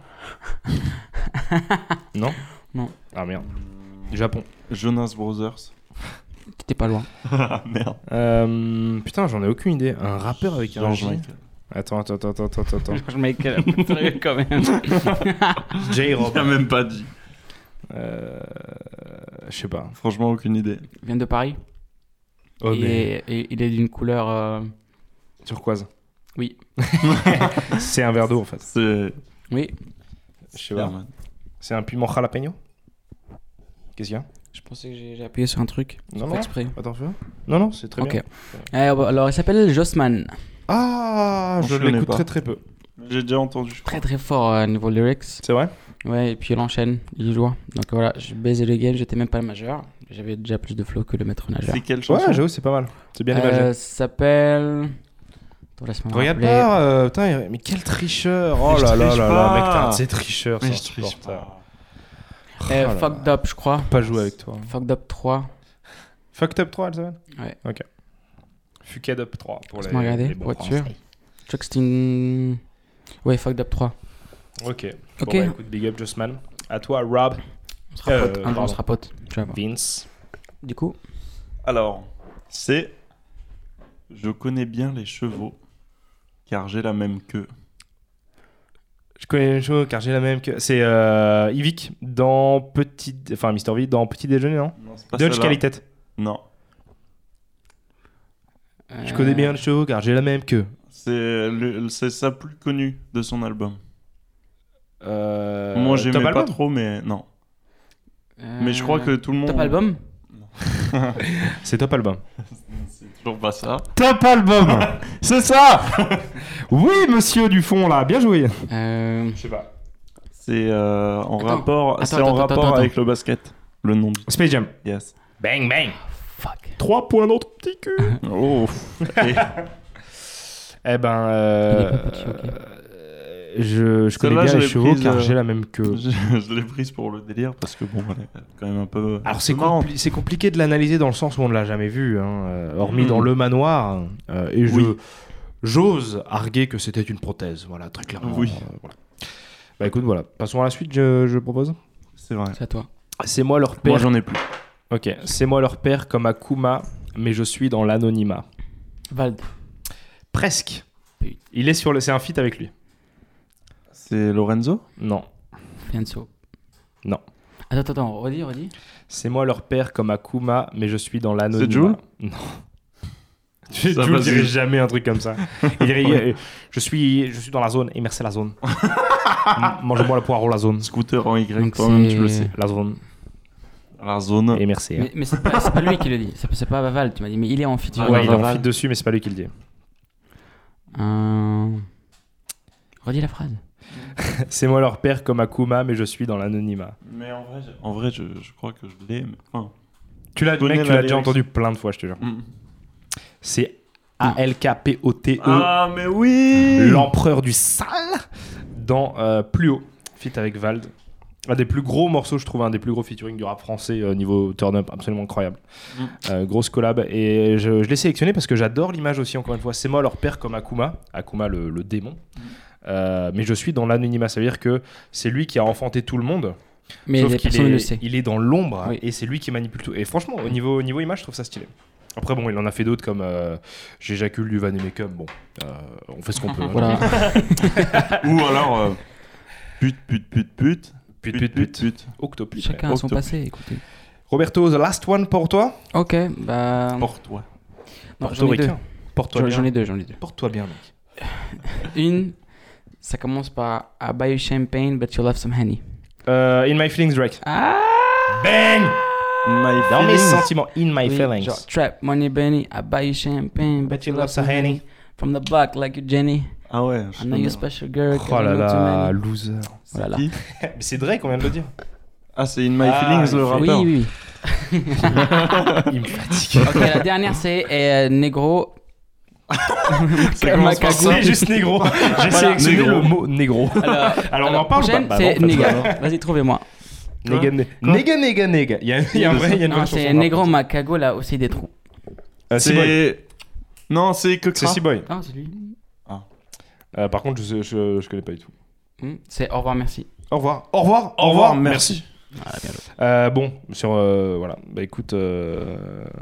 Non. Non. Ah merde. Japon. Jonas Brothers. T'étais pas loin. Ah merde. Euh, putain, j'en ai aucune idée. Un rappeur avec un George J. Michael. Attends, attends, attends, attends, attends, attends. Je Michael, sérieux quand même. J-Rob. Il a même pas dit. Euh, je sais pas. Franchement, aucune idée. Il vient de Paris. Oh, il, mais est, et- il est d'une couleur. euh, turquoise. Oui. C'est un verre d'eau en fait. C'est. Oui. Je sais pas. Superman. C'est un piment jalapeno. Qu'est-ce qu'il y a? Je pensais que j'ai j'ai appuyé sur un truc. Non, Sans non. faire exprès. Attends, fais. Non, non, c'est très Ok. bien. Euh, bah, alors, il s'appelle Jossman. Ah, Je je connais l'écoute pas. très très peu. J'ai déjà entendu. je Très crois. très fort euh, niveau lyrics. C'est vrai? Ouais, et puis il enchaîne, il joue. Donc voilà, j'ai baisé le game, j'étais même pas le majeur. J'avais déjà plus de flow que le maître nageur. C'est quelle chanson? Ouais, j'avoue, c'est pas mal. C'est bien imagé. Euh, ça s'appelle. Attends, laisse-moi me Regarde rappeler. pas, euh, putain, mais quel tricheur! Oh Mais je là là triche là là, pas. mec, t'es un de ces tricheurs, Mais c'est je triche insupportable. pas. Oh Euh, là Fucked là. Up, je crois. Pas jouer avec toi. Fucked Up trois. Fucked Up trois, elle s'appelle? Ouais. Ok. Fucked Up trois pour les. Laisse-moi regarder, les bons pour être sûr. Français. Je crois que c'était une. Ouais, Fucked Up trois. Ok. Ok. Bon, bah, écoute, big up, Jossman. À toi, Rob. On se rapote, Euh, un jour on pardon. se rapote. Tu vas voir. Vince. Du coup, Alors, c'est. Je connais bien les chevaux, car j'ai la même queue. Je connais une chose car j'ai la même que. C'est euh, Yvick dans Petit. Enfin, Mister V dans Petit Déjeuner, non? Non, c'est pas Dodge celle-là. Qualité. Non. euh, Je connais bien le show car j'ai la même queue. C'est le- c'est sa plus connue de son album. Euh, Moi, j'aimais Top pas Album trop, mais non. euh, Mais je crois que tout le monde. Top album. C'est Top Album. C'est toujours pas ça. Top Album. C'est ça. Oui, monsieur du fond là, bien joué. Euh, Je sais pas. C'est euh, en Attends. rapport. Attends, C'est en attends, rapport attends, avec le basket. Le nom du. Space Jam. Yes. Bang bang. fuck. Trois points dans ton petit cul. Oh. Et Eh ben, Il euh, est pas petit, ok. euh, je, je connais Celle-là, bien je les l'ai chevaux prise, car euh, j'ai la même queue. je, je l'ai prise pour le délire parce que bon, elle est quand même un peu. Alors un c'est peu marrante. compli- c'est compliqué de l'analyser dans le sens où on ne l'a jamais vu, hein, euh, hormis Hmm. dans Le Manoir. euh, et je Oui. j'ose arguer que c'était une prothèse, voilà, très clairement. Oui. euh, voilà. Bah écoute, voilà. Passons à la suite, je, je propose. C'est vrai. C'est à toi. C'est moi leur Moi, père. j'en ai plus. Ok, c'est moi leur père comme Akuma, mais je suis dans l'anonymat. Vald. Presque. Putain. Il est sur le. C'est un feat avec lui. C'est Lorenzo. Non. Fianso. Non. Attends, attends, attends, redis, redis. C'est moi leur père comme Akuma, mais je suis dans l'anonymat. Jules Non. Tu Ça, ne vas-y. dirais jamais un truc comme ça. Il dirait, euh, je, suis, je suis dans la zone, et merci la zone. M- Mange-moi le poireau, la zone. Scooter en Y, Donc toi-même, c'est- tu le sais. La zone, La zone. et merci. Mais, mais c'est pas, c'est pas lui qui le dit. C'est, c'est pas Vald, tu m'as dit. Mais il est en featuring. Ah ouais, il est en Val. feat dessus, mais c'est pas lui qui le dit. Euh... Redis la phrase. C'est moi leur père comme Akuma, mais je suis dans l'anonymat. Mais en vrai, je- en vrai je, je crois que je l'ai. Mais... enfin, Tu l'as, Je connais mec, tu la l'as déjà lyrics. entendu plein de fois, je te jure. mm. C'est A L K P O T E, Ah, mais oui. l'empereur du sale, dans euh, Plus haut, feat avec Vald. Un des plus gros morceaux, je trouve, un des plus gros featuring du rap français euh, niveau turn-up, absolument incroyable. Mm. Euh, grosse collab. Et je, je l'ai sélectionné parce que j'adore l'image aussi, encore une fois. C'est moi leur père comme Akuma, Akuma le, le démon. Euh, mais je suis dans l'anonymat, ça veut dire que c'est lui qui a enfanté tout le monde. Mais sauf les qu'il personnes est, ne le savent. il est dans l'ombre Oui. et c'est lui qui manipule tout. Et franchement, au niveau, au niveau image, je trouve ça stylé. Après, bon, il en a fait d'autres comme euh, J'éjacule du Van et Make-up. Bon, euh, on fait ce qu'on peut. hein. Voilà. Ou alors. euh, Pute, pute, pute, pute. Pute, pute, pute. pute. Octopus. Chacun ouais. a son Octopus. passé, écoutez. Roberto, the last one pour toi. Ok, bah. Porte-toi. Non, j'en ai deux. Portoricain. Porte-toi J'en, bien. j'en ai deux, j'en ai deux. Porte-toi bien, mec. Une, ça commence par I buy you champagne, but you love some honey. Euh, in my feelings, Drake. Ah! Bang! My Dans mes feelings. sentiments, in my Oui, feelings. genre, trap money Benny, I buy you champagne, but you love some honey. honey. From the block like you Jenny. Ah ouais. je I know you're connais. special girl. 'cause Oh I là know too là, many. loser. C'est Voilà. qui Mais c'est Drake, on vient de le dire. Ah, c'est In My Ah, Feelings, il le fait- Oui, rappeur. oui, Il me fatigue. Ok, la dernière c'est euh, Negro. commence par ça. C'est juste négro. J'ai Voilà, sélectionné négro. le mot négro. Alors, Alors, on alors, en parle prochaine, pas. Bah, c'est non, Nega. pas. Vas-y, trouvez-moi. Quoi Néga, né- Quoi néga, néga, néga. Il y a, il y a un vrai, il y a une Non, vraie c'est chanson de rap. Negro Macago là aussi des trous. Euh, C'est Boy. C'est. Non, c'est que C'est C-Boy. Ah, c'est lui. Euh, Par contre, je, je, je connais pas du tout. Hmm, C'est Au revoir, merci. Au revoir. Au revoir. Au revoir, merci. Ah, bien joué. Euh, bon, sur euh, voilà, bah écoute, euh,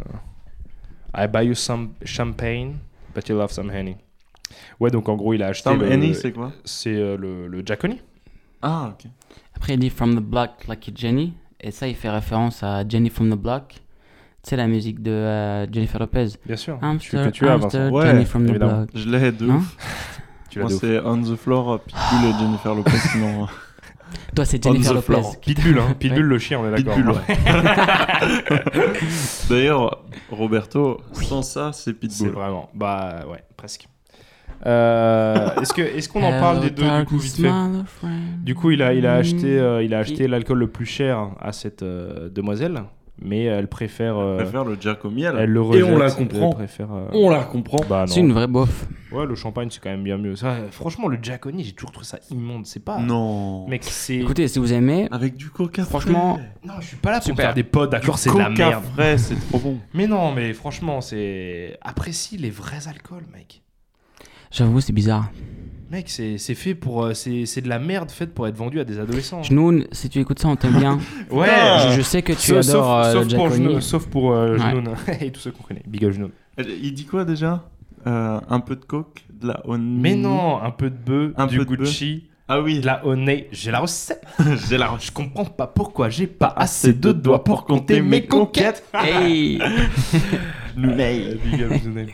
I buy you some champagne, but you love some honey. Ouais, donc en gros, il a acheté. Tom le- Henny, c'est quoi? C'est euh, le, le Jack Honey. Ah, ok. Après, il dit From the Block Like Jenny. Et ça, il fait référence à Jenny from the Block. Tu sais, la musique de euh, Jennifer Lopez. Bien sûr. Hamster, que tu as, hamster, Vincent. Ouais, Jenny from the évidemment. Block. Je l'ai de Non ouf. Tu l'as Moi, de ouf. c'est On the Floor, Pitbull et Jennifer Lopez, sinon. Toi, c'est On Jennifer the Lopez. floor. Pitbull, hein. Pitbull le chien, on est d'accord. Pitbull, Ouais. D'ailleurs, Roberto, sans ça, c'est C'est Pitbull. vraiment. Bah ouais, presque. Euh, est-ce que est-ce qu'on en parle des deux du coup vite fait? Du coup, il a il a acheté euh, il a acheté l'alcool le plus cher à cette euh, demoiselle, mais elle préfère. euh, Je préfère le Jack au miel. elle le Et rejette. on la Elle comprend. préfère. euh, On la comprend. Bah C'est non. une vraie bof. Ouais, le champagne c'est quand même bien mieux. Ça, franchement, le Jack Honey, j'ai toujours trouvé ça immonde. C'est pas. Non. Mec, c'est. Écoutez, si vous aimez, Avec du coca Franchement, frais. Non, je suis pas là pour Super. faire des potes, d'accord, c'est de la Coca merde. frais, c'est trop bon. Mais non, mais franchement, c'est. Apprécie les vrais alcools, mec. j'avoue, c'est bizarre. Mec, c'est c'est fait pour. euh, C'est c'est de la merde faite pour être vendu à des adolescents. Jnoun, si tu écoutes ça, on t'aime bien. Ouais! Je, je sais que tu Sauf, sauf, adores euh, sauf le Jack pour Honey. Jnoun, sauf pour euh, Ouais. Jnoun et tous ceux qu'on connaît. Big up Jnoun. Il dit quoi déjà? Euh, Un peu de coke, de la honey. Mais non, un peu de bœuf, Un du peu de Gucci, Ah oui, de la honey. J'ai la recette. j'ai la Je comprends pas pourquoi j'ai pas assez de doigts pour compter mes conquêtes. Hey. Nouneil. Big up Nouneil.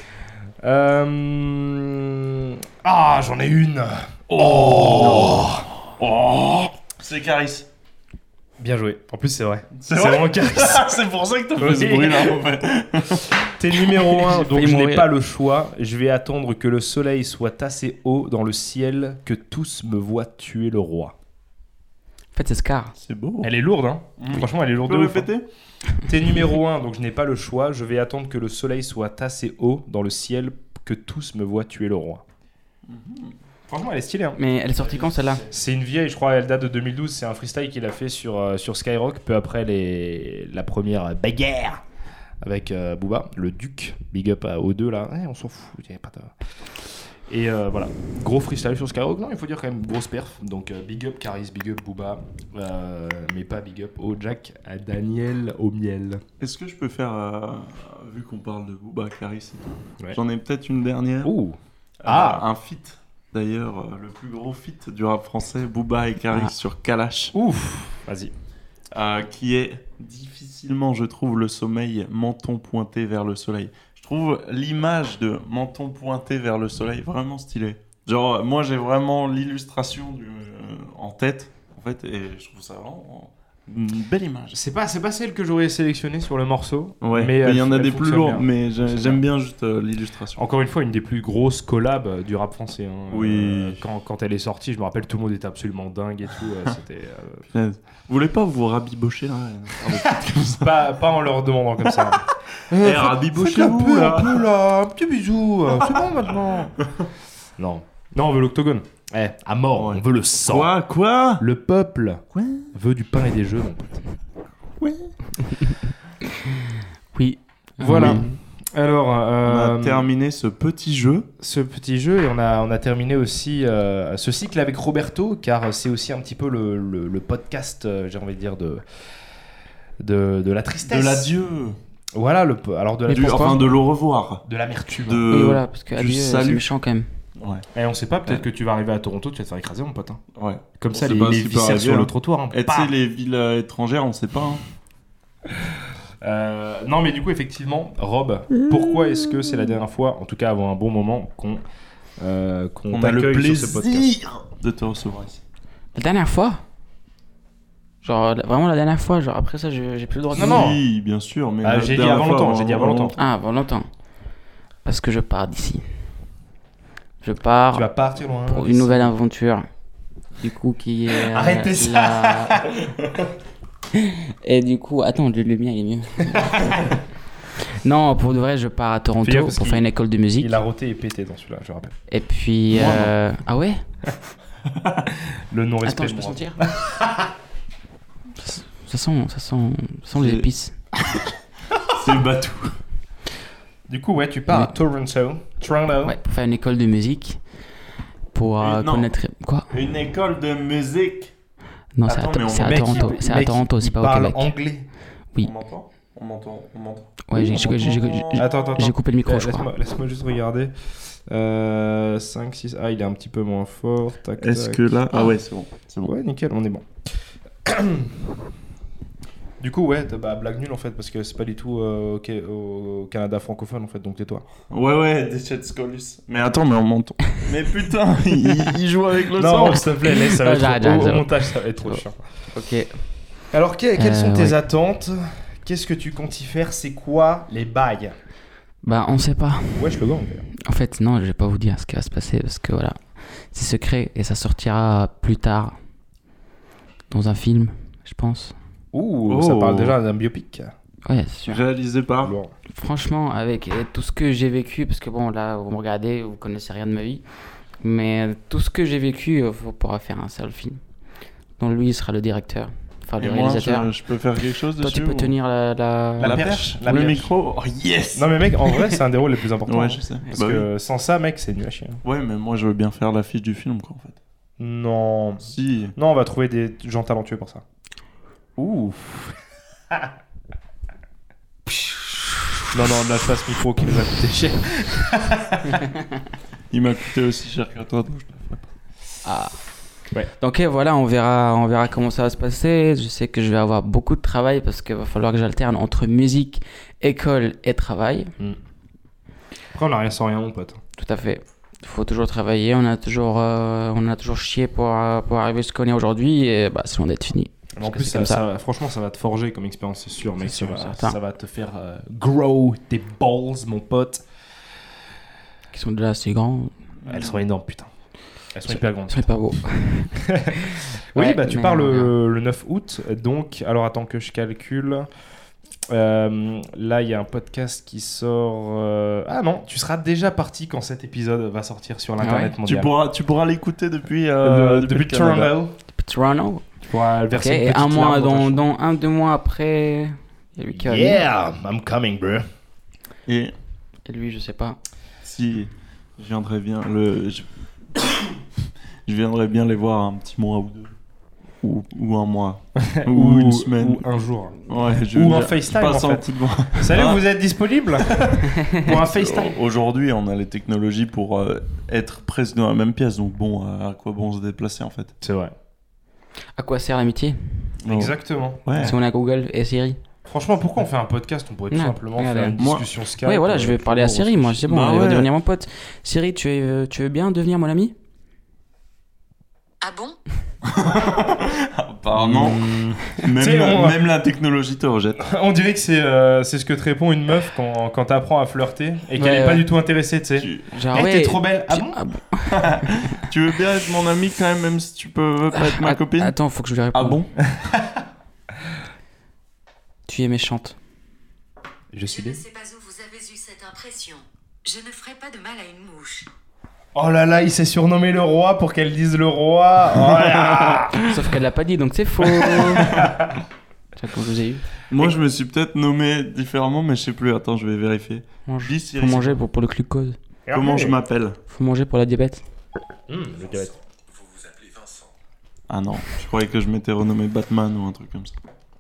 Euh... Ah, j'en ai une. Oh. Oh, c'est Caris. Bien joué. En plus, c'est vrai. C'est vrai vraiment Caris. C'est pour ça que t'as fait Oui. ce bruit là en fait. T'es numéro un, J'ai donc failli je n'ai mourir. pas le choix. Je vais attendre que le soleil soit assez haut dans le ciel, que tous me voient tuer le roi. En fait, c'est Scar. C'est beau. Elle est lourde, hein. Mm. Franchement, elle est Tu lourde peux de ouf, hein. répéter? T'es numéro un, donc je n'ai pas le choix. Je vais attendre que le soleil soit assez haut dans le ciel, que tous me voient tuer le roi. Franchement, elle est stylée, hein. Mais elle est sortie quand celle-là? C'est une vieille, je crois, elle date de deux mille douze. C'est un freestyle qu'il a fait sur, euh, sur Skyrock, peu après les... la première euh, bagarre avec euh, Booba, le Duc. Big up à O deux là. Ouais, on s'en fout, y a pas de... Et euh, voilà, gros freestyle sur Skyrock. Non, il faut dire quand même grosse perf. Donc euh, big up Caris, big up Booba, euh, mais pas big up au Jack, à Daniel au miel. Est-ce que je peux faire, euh, vu qu'on parle de Booba, Caris et tout, Ouais. j'en ai peut-être une dernière. Ouh. Euh, Ah. Un feat. D'ailleurs, euh, le plus gros feat du rap français, Booba et Caris Ah. sur Kalash. Ouf. Vas-y. Euh, qui est difficilement, je trouve, le sommeil, menton pointé vers le soleil. Je trouve l'image de menton pointé vers le soleil vraiment stylée. Genre, euh, moi, j'ai vraiment l'illustration du, euh, en tête, en fait, et je trouve ça vraiment une belle image. C'est pas, c'est pas celle que j'aurais sélectionnée sur le morceau. Ouais, mais mais elle- il y en a elle des plus fonctionne lourds, bien. mais j'ai- fonctionne j'aime bien juste euh, l'illustration. Encore une fois, une des plus grosses collabs euh, du rap français. hein. Oui. Euh, quand, quand elle est sortie, je me rappelle, tout le monde était absolument dingue et tout. euh, C'était euh, Punaise. Vous voulez pas vous rabibocher là faire des trucs comme ça pas, pas en leur demandant comme ça. Eh, rabibochez-vous là. peu là, un petit bisou, euh, c'est bon maintenant. Non, non, on veut l'octogone. Eh, à mort, Ouais. on veut le sang. Quoi Quoi Le peuple Quoi veut du pain et des jeux, mon pote. Oui. Voilà. Oui. Alors, On euh, a terminé ce petit jeu. ce petit jeu et on a, on a terminé aussi euh, ce cycle avec Roberto, car c'est aussi un petit peu le, le, le podcast, euh, j'ai envie de dire, de, de, de la tristesse. De l'adieu. Voilà, le, alors de la Mais Du- pourquoi Enfin, de l'au revoir. de l'amertume. De... Oui, voilà, parce que du adieu, c'est salut. méchant quand même. Ouais. Et on sait pas, peut-être que tu vas arriver à Toronto, tu vas te faire écraser, mon pote. hein. Ouais. Comme On ça, sait les, pas les ce qui peut viscères arriver, sur le hein. trottoir. hein. Et tu sais, Bam. les villes euh, étrangères, on sait pas. Hein. Euh, non, mais du coup, effectivement, Rob, pourquoi est-ce que c'est la dernière fois, en tout cas avant un bon moment, qu'on euh, qu'on On a le t'accueille sur ce podcast? plaisir de te recevoir ici. La dernière fois? Genre, la- vraiment la dernière fois, genre après ça, je- j'ai plus le droit de Non, non. Oui, bien sûr, mais Ah, la j'ai dit dernière avant fois, longtemps, j'ai dit avant longtemps. Ah, bon, longtemps. Parce que je pars d'ici. Je pars Tu vas partir loin. pour une nouvelle aventure. Du coup, qui est. euh, Arrêtez ça. la- Et du coup, attends, le, le mien il est mieux. Non, pour de vrai, je pars à Toronto Fais gaffe, parce pour faire qu'il- une école de musique. Il a roté et pété dans celui-là, je rappelle. Et puis. Moi, euh, Ah ouais. Le non-respect Attends, je de peux moi. sentir. ça, ça sent, ça sent, ça sent les C'est- épices. C'est Batou. Du coup, ouais, tu pars à Ouais. Toronto. Toronto. Ouais, pour faire une école de musique. Pour euh, Mais non. connaître. Quoi? Une école de musique. Non, c'est à, Attends, To- mais on- c'est à Mec, Toronto. il- C'est à mec, Toronto, c'est il pas au parle Québec. anglais. Oui. On m'entend On m'entend On m'entend Ouais, j'ai- On j'ai- j'ai- m'entend j'ai- Attends, attends, attends. J'ai coupé le micro, je Laisse-moi, crois. laisse-moi juste regarder. Euh, cinq, six. Ah, il est un petit peu moins fort. Tac, Est-ce tac. que là... Ah ouais, c'est bon. C'est bon. Ouais, nickel, on est bon. Du coup, ouais, t'as- bah, blague nulle en fait, parce que c'est pas du tout euh, au, Ca- au Canada francophone en fait, donc tais-toi. Ouais, ouais, des chats scolus. Mais attends, mais on m'entend. Mais putain, il, il joue avec le Non, son. s'il te plaît, laisse, ça va Ah, être j'arrête, trop- j'arrête, au, au j'arrête. montage, ça va être trop Oh. chiant. Ok. Alors, que- quelles Euh, sont tes ouais. attentes? Qu'est-ce que tu comptes y faire? C'est quoi les bails? Bah, on sait pas. Wesh, le gang. En fait, non, je vais pas vous dire ce qui va se passer parce que voilà, c'est secret et ça sortira plus tard dans un film, je pense. Ouh, Oh. ça parle déjà d'un biopic. Ouais, c'est sûr. Réalisé par... Lourd. Franchement, avec euh, tout ce que j'ai vécu, parce que bon, là, vous me regardez, vous connaissez rien de ma vie, mais euh, tout ce que j'ai vécu, euh, on pourra faire un seul film. Donc lui, il sera le directeur, enfin le Et moi, réalisateur. je, je peux faire quelque chose Toi, dessus tu peux ou- tenir la, la... La La, perche, perche, la le perche. micro. Oh yes. Non, mais mec, en vrai, c'est un des rôles les plus importants. Ouais, hein. je sais. Parce Bah que sans ça, mec, c'est nul à chier. oui. Ouais, mais moi, je veux bien faire l'affiche du film, quoi, en fait. Non. Si. Non, on va trouver des gens talentueux pour ça. Ouh. Non, non, lâche pas ce micro qui nous a coûté cher. Il m'a coûté aussi cher que toi, donc je le ferai pas. Ah. Ouais. Donc eh, voilà, on verra, on verra comment ça va se passer. Je sais que je vais avoir beaucoup de travail parce qu'il va falloir que j'alterne entre musique, école et travail. Après, on n'a rien sans rien, mon pote. Tout à fait. Il faut toujours travailler. On a toujours, euh, on a toujours chié pour, euh, pour arriver à ce qu'on est aujourd'hui et bah, c'est loin d'être fini. Mais en que plus, c'est ça, comme ça. ça va- franchement, ça va te forger comme expérience, c'est sûr, mec. C'est sûr, ça, va, certain. ça va te faire euh, grow tes balls, mon pote. Qui sont déjà assez grands. Elles sont énormes, putain. Elles sont C'est- hyper grandes. C'est pas beau. Oui, Ouais, bah tu mais pars on le, le neuf août, donc, alors attends que je calcule. Euh, là, il y a un podcast qui sort. euh, Ah non, tu seras déjà parti quand cet épisode va sortir sur l'internet ouais Tu mondial. pourras, tu pourras l'écouter depuis, Euh, euh, depuis le Canada. Toronto. Toronto. Tu pourras Ok, verser une et petite un mois, larme dans ta dans, chambre. dans un, deux mois après, il y a lui qui va venir. Yeah, I'm coming, bro. Et Et lui, je sais pas. si je viendrais bien le... Je... je viendrais bien les voir un petit mois ou deux. Ou, ou un mois. ou, une semaine. Ou un jour. Ouais, je ou veux un dire, FaceTime, je passe en un fait. coup de vent. Salut, Ah. vous êtes disponible pour un FaceTime? Aujourd'hui, on a les technologies pour euh, être presque dans la même pièce. Donc bon, euh, à quoi bon se déplacer en fait? C'est vrai. À quoi sert l'amitié Non. Exactement. Ouais. Si on a Google et Siri. Franchement, pourquoi on fait un podcast? On pourrait tout Non, simplement regardez. faire une Moi- discussion Skype. Ouais, voilà, euh, je vais tout parler à le monde, Siri, on moi, se- c'est bon, Bah elle va ouais. devenir mon pote. Siri, tu, es, tu veux bien devenir mon ami? Ah bon? Apparemment, Hmm. même, Tu sais, on- même la technologie te rejette. On dirait que c'est euh, c'est ce que te répond une meuf quand, quand t'apprends à flirter et qu'elle Ouais, est pas ouais. du tout intéressée, tu sais. Tu, Genre, Eh, ouais, t'es trop belle. Ah tu- bon? ah bon tu veux bien être mon ami quand même, même si tu peux pas être ma Att- copine? Attends, faut que je lui réponde. Ah bon? Tu es méchante. Je suis Je ne dé. sais pas où vous avez eu cette impression. Je ne ferai pas de mal à une mouche. Oh là là, il s'est surnommé le roi pour qu'elle dise le roi. Oh là. Sauf qu'elle l'a pas dit, donc c'est faux. Tu vois comment je vous ai eu? Moi, je me suis peut-être nommé différemment, mais je sais plus. Attends, je vais vérifier. Mange. Dis, Faut Cyril, manger pour, pour le glucose. comment je m'appelle? Faut manger pour la diabète. Mmh, le diabète. Ah non, je croyais que je m'étais renommé Batman ou un truc comme ça.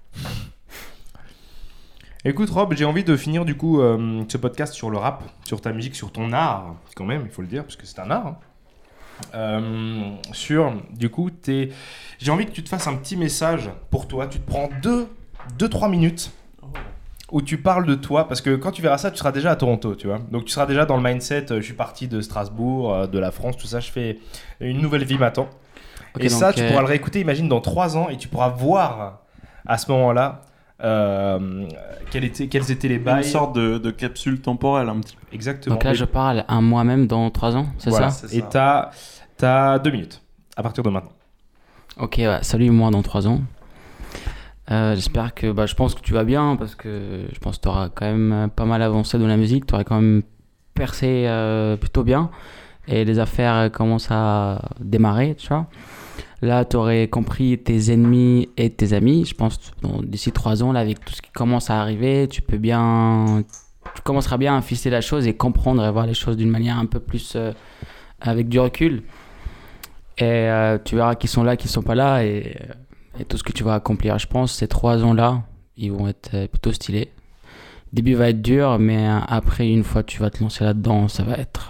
Écoute Rob, j'ai envie de finir du coup euh, ce podcast sur le rap, sur ta musique, sur ton art, quand même, il faut le dire, parce que c'est un art. hein. Euh, sur, du coup, tes... j'ai envie que tu te fasses un petit message pour toi. Tu te prends deux, deux, trois minutes où tu parles de toi, parce que quand tu verras ça, tu seras déjà à Toronto, tu vois. Donc tu seras déjà dans le mindset, euh, je suis parti de Strasbourg, euh, de la France, tout ça, je fais une nouvelle vie m'attend. Ok, Et ça, donc, tu euh, pourras le réécouter, imagine, dans trois ans, et tu pourras voir à ce moment-là euh, quels, étaient, quels étaient les Une bails. sorte de, de capsule temporelle un petit peu. Exactement. Donc là, Et- je parle à moi-même dans trois ans, c'est voilà. ça? c'est Et ça. t'as, t'as deux minutes à partir de maintenant. Ok, ouais, salut moi dans trois ans. Euh, j'espère que, bah, je pense que tu vas bien parce que je pense que tu auras quand même pas mal avancé dans la musique, tu aurais quand même percé euh, plutôt bien et les affaires commencent à démarrer, tu vois. Là, tu aurais compris tes ennemis et tes amis. Je pense que d'ici trois ans, là, avec tout ce qui commence à arriver, tu peux bien, tu commenceras bien à ficeler la chose et comprendre et voir les choses d'une manière un peu plus euh, avec du recul. Et euh, tu verras qui sont là, qui sont pas là et Et tout ce que tu vas accomplir, je pense, ces trois ans-là, ils vont être plutôt stylés. Le début va être dur, mais après, une fois que tu vas te lancer là-dedans, ça va être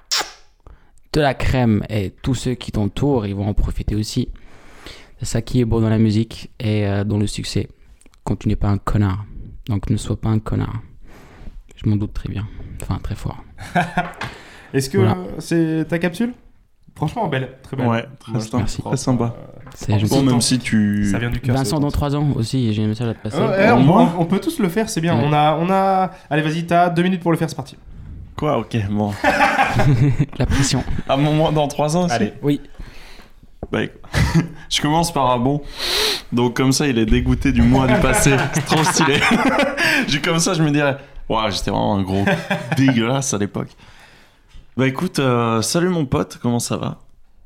de la crème. Et tous ceux qui t'entourent, ils vont en profiter aussi. C'est ça qui est beau dans la musique et dans le succès. Quand tu n'es pas un connard. Donc ne sois pas un connard. Je m'en doute très bien. Enfin, très fort. Est-ce que Voilà. c'est ta capsule ? Franchement, belle, très belle. Ouais, très, sympa, Merci. très sympa. C'est Bon, gentil. Bon, même si tu... Ça vient du cœur. Vincent, c'est- dans trois ans aussi, j'ai un message à te passer. Ouais, ouais, En on, moi on- on peut tous le faire, c'est bien. Ouais. On a, on a. Allez, vas-y, t'as deux minutes pour le faire, c'est parti. Quoi, ok, bon. La pression. À mon mois dans trois ans aussi. Allez. Oui. Bah, écoute, je commence par un bon. Donc comme ça, il est dégoûté du mois du passé. C'est trop stylé. J'ai comme ça, je me dirais, ouais, j'étais vraiment un gros dégueulasse à l'époque. Bah écoute, euh, salut mon pote, comment ça va?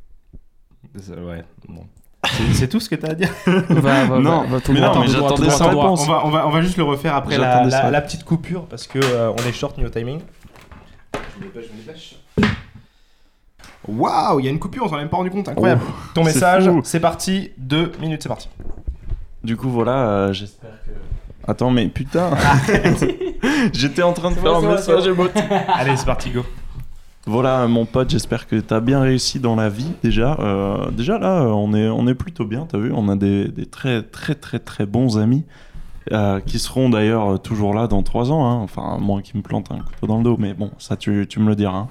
Ouais, bon. C'est, c'est tout ce que t'as à dire. Va, va, Non, va, va, tout mais droit, non, mais tout droit, j'attendais tout droit, sa tout droit. réponse. On va, on, va, on va juste le refaire après la, J'attendais la, ça. la petite coupure parce que euh, on est short niveau timing. Je me dépêche, je me dépêche. Waouh, il y a une coupure, on s'en est même pas rendu compte, incroyable. Oh, Ton c'est message, fou. c'est parti, deux minutes, c'est parti. Du coup, voilà, euh, j'espère que... Attends, mais putain. J'étais en train de C'est faire bon, un c'est bon, message c'est bon. émotif. Allez, c'est parti, go. Voilà, mon pote, j'espère que t'as bien réussi dans la vie déjà. Euh, déjà là, on est, on est plutôt bien, t'as vu, on a des, des très très très très bons amis euh, qui seront d'ailleurs toujours là dans trois ans. Hein. Enfin, moins qu'ils me plantent un couteau dans le dos, mais bon, ça tu, tu me le diras. Hein.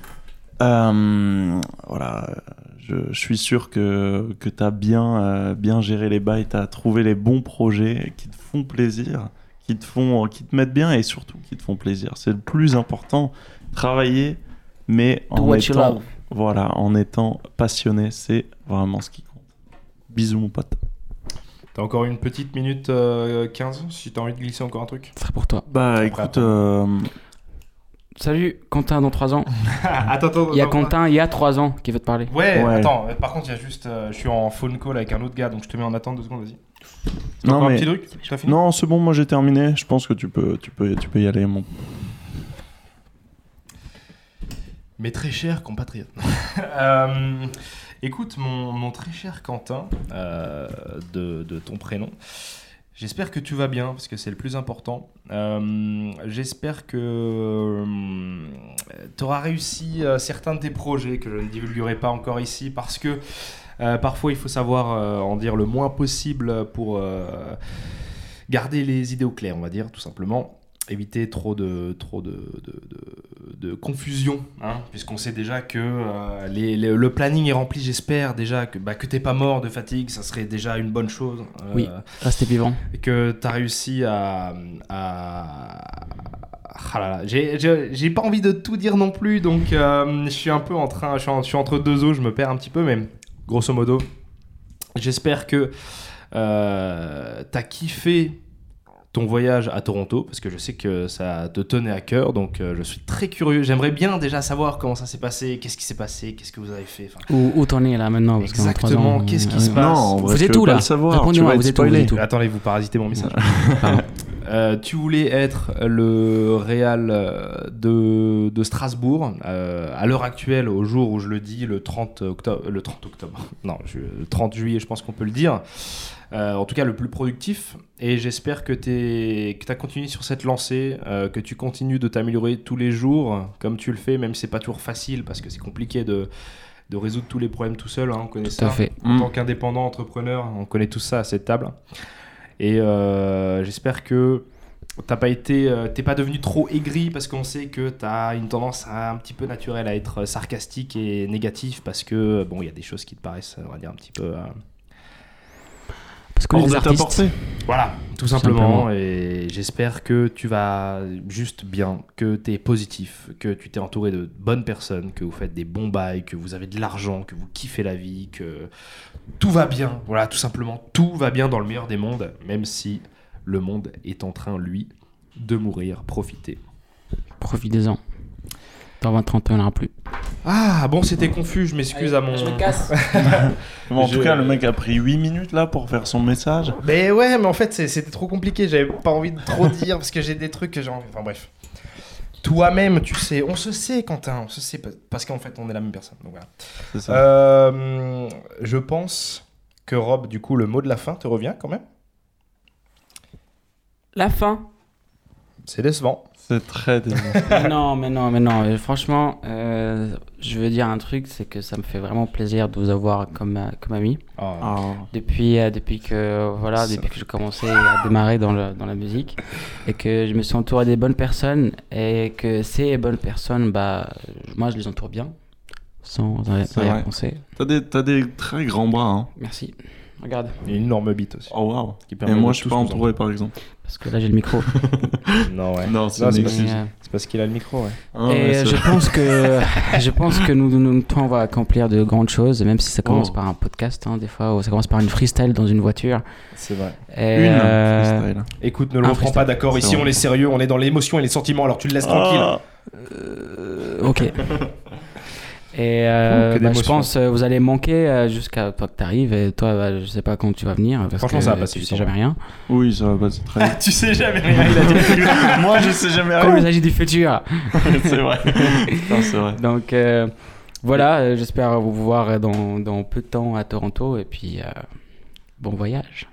Euh, voilà, je, je suis sûr que, que t'as bien, euh, bien géré les bails, t'as trouvé les bons projets qui te font plaisir, qui te, font, qui te mettent bien et surtout qui te font plaisir. C'est le plus important. Travailler, mais Do en what you étant, love. voilà, en étant passionné, c'est vraiment ce qui compte. Bisous mon pote. T'as encore une petite minute euh, quinze si t'as envie de glisser encore un truc. Ce serait pour toi. Bah Après, écoute, après. euh, Salut, Quentin, dans trois ans. attends, attends, Il y a attends. Quentin, il y a trois ans, qui veut te parler. Ouais, Ouais. attends, euh, par contre, il y a juste. euh, je suis en phone call avec un autre gars, donc je te mets en attente deux secondes, vas-y. T'as non encore un mais petit truc T'as fini non, c'est bon, moi j'ai terminé. Je pense que tu peux, tu peux, tu peux y aller mon. Mes très chers compatriotes. Euh, écoute, mon, mon très cher Quentin, euh, de, de ton prénom, j'espère que tu vas bien, parce que c'est le plus important. Euh, j'espère que tu auras réussi euh, certains de tes projets que je ne divulguerai pas encore ici, parce que euh, parfois il faut savoir euh, en dire le moins possible pour euh, garder les idées au clair, on va dire, tout simplement. Éviter trop de, trop de, de, de, de confusion, hein, puisqu'on sait déjà que euh, les, les- le planning est rempli, j'espère déjà que, bah, que t'es pas mort de fatigue, ça serait déjà une bonne chose. euh, Oui. Restez vivant. Et que t'as réussi à... à... Ah là là, j'ai, j'ai, j'ai pas envie de tout dire non plus, donc euh, je suis un peu en train, je suis, en- je suis entre deux eaux, je me perds un petit peu, mais grosso modo, j'espère que euh, t'as kiffé ton voyage à Toronto, parce que je sais que ça te tenait à cœur, donc euh, je suis très curieux. J'aimerais bien déjà savoir comment ça s'est passé, qu'est-ce qui s'est passé, qu'est-ce que vous avez fait. Enfin, Où, où t'en es là maintenant parce que dans trois Exactement, ans, qu'est-ce qui euh, se euh, passe Non, en vrai, Vous tu êtes veux où pas là le savoir, Répondez-moi, tu vas vous être êtes où, vous spoilé. êtes où attendez, vous parasitez mon message. Pardon. Euh, tu voulais être le Real euh, de, de Strasbourg euh, à l'heure actuelle, au jour où je le dis, le trente octobre, le trente octobre, non, je- le trente juillet, je pense qu'on peut le dire. Euh, en tout cas, le plus productif. Et j'espère que tu as continué sur cette lancée, euh, que tu continues de t'améliorer tous les jours, comme tu le fais, même si c'est pas toujours facile, parce que c'est compliqué de, de résoudre tous les problèmes tout seul. Hein, on connaît Tout ça. à fait. En Mm. tant qu'indépendant, entrepreneur, on connaît tout ça à cette table. Et euh, j'espère que t'as pas été, euh, t'es pas devenu trop aigri, parce qu'on sait que t'as une tendance à, un petit peu naturelle à être sarcastique et négatif, parce que bon, il y a des choses qui te paraissent, on va dire, un petit peu. euh, Parce qu'on est Hors des de ta artistes. portée. Voilà, Tout simplement, simplement. et j'espère que tu vas juste bien, que tu es positif, que tu t'es entouré de bonnes personnes, que vous faites des bons bails, que vous avez de l'argent, que vous kiffez la vie, que tout va bien. Voilà, tout simplement, tout va bien dans le meilleur des mondes, même si le monde est en train, lui, de mourir. Profitez. Profitez-en. Dans vingt trente ans, il n'y en aura plus. Ah, bon, c'était confus, je m'excuse à mon... Je me casse. Bon, en Je- tout cas, le mec a pris huit minutes là pour faire son message. Mais ouais, mais en fait, c'est- c'était trop compliqué. J'avais pas envie de trop dire parce que j'ai des trucs que j'ai envie. Enfin bref. Toi-même, tu sais, on se sait, Quentin, on se sait pa- parce qu'en fait, on est la même personne. Donc voilà. C'est ça. Euh, je pense que Rob, du coup, le mot de la fin te revient quand même. La fin. C'est décevant. C'est très décevant. Mais non, mais non, mais non. Euh, Franchement, euh, je veux dire un truc, c'est que ça me fait vraiment plaisir de vous avoir comme, euh, comme ami. Oh. Ah. Depuis, euh, depuis que voilà, Ça depuis que j'ai commencé à démarrer dans, le, dans la musique et que je me suis entouré des bonnes personnes et que ces bonnes personnes, bah, moi je les entoure bien, sans C'est rien vrai. penser. T'as des, t'as des très grands bras, hein. Merci. Regarde, Il y a une énorme bite aussi. Oh waouh. Qui Et permet moi, de je suis tous pas nous entouré, par exemple. parce que là j'ai le micro. Non, ouais. Non, c'est Non, une c'est Mais, excuse. euh, C'est parce qu'il a le micro, ouais. Ah, et ouais, c'est je vrai. pense que je pense que nous, nous toi, on va accomplir de grandes choses, même si ça commence Oh. par un podcast, hein, des fois, ou ça commence par une freestyle dans une voiture. C'est vrai. Et, Une euh, freestyle. Écoute, ne le Un reprends freestyle. pas, d'accord. C'est Ici, vrai. on est sérieux, on est dans l'émotion et les sentiments, alors tu le laisses tranquille. Ah. Euh, ok. Et euh, Ouh, que bah, je d'émotion. pense que vous allez manquer euh, jusqu'à toi que t'arrives. Et toi, bah, je sais pas quand tu vas venir. Parce Franchement, que ça va passer tu du sais temps. jamais rien. Oui, ça va passer très bien. Tu sais jamais rien, il a dit. Moi, je sais jamais Comme il rien. s'agit du futur. C'est vrai. Non, c'est vrai. Donc euh, voilà, euh, j'espère vous voir dans, dans peu de temps à Toronto. Et puis, euh, bon voyage.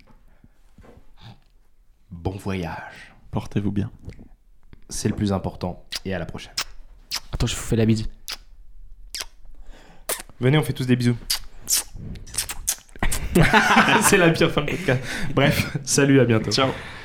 Bon voyage. Portez-vous bien. C'est le plus important. Et à la prochaine. Attends, je vous fais la bise. Venez, on fait tous des bisous. C'est la pire fin de podcast. Bref, salut, à bientôt. Ciao.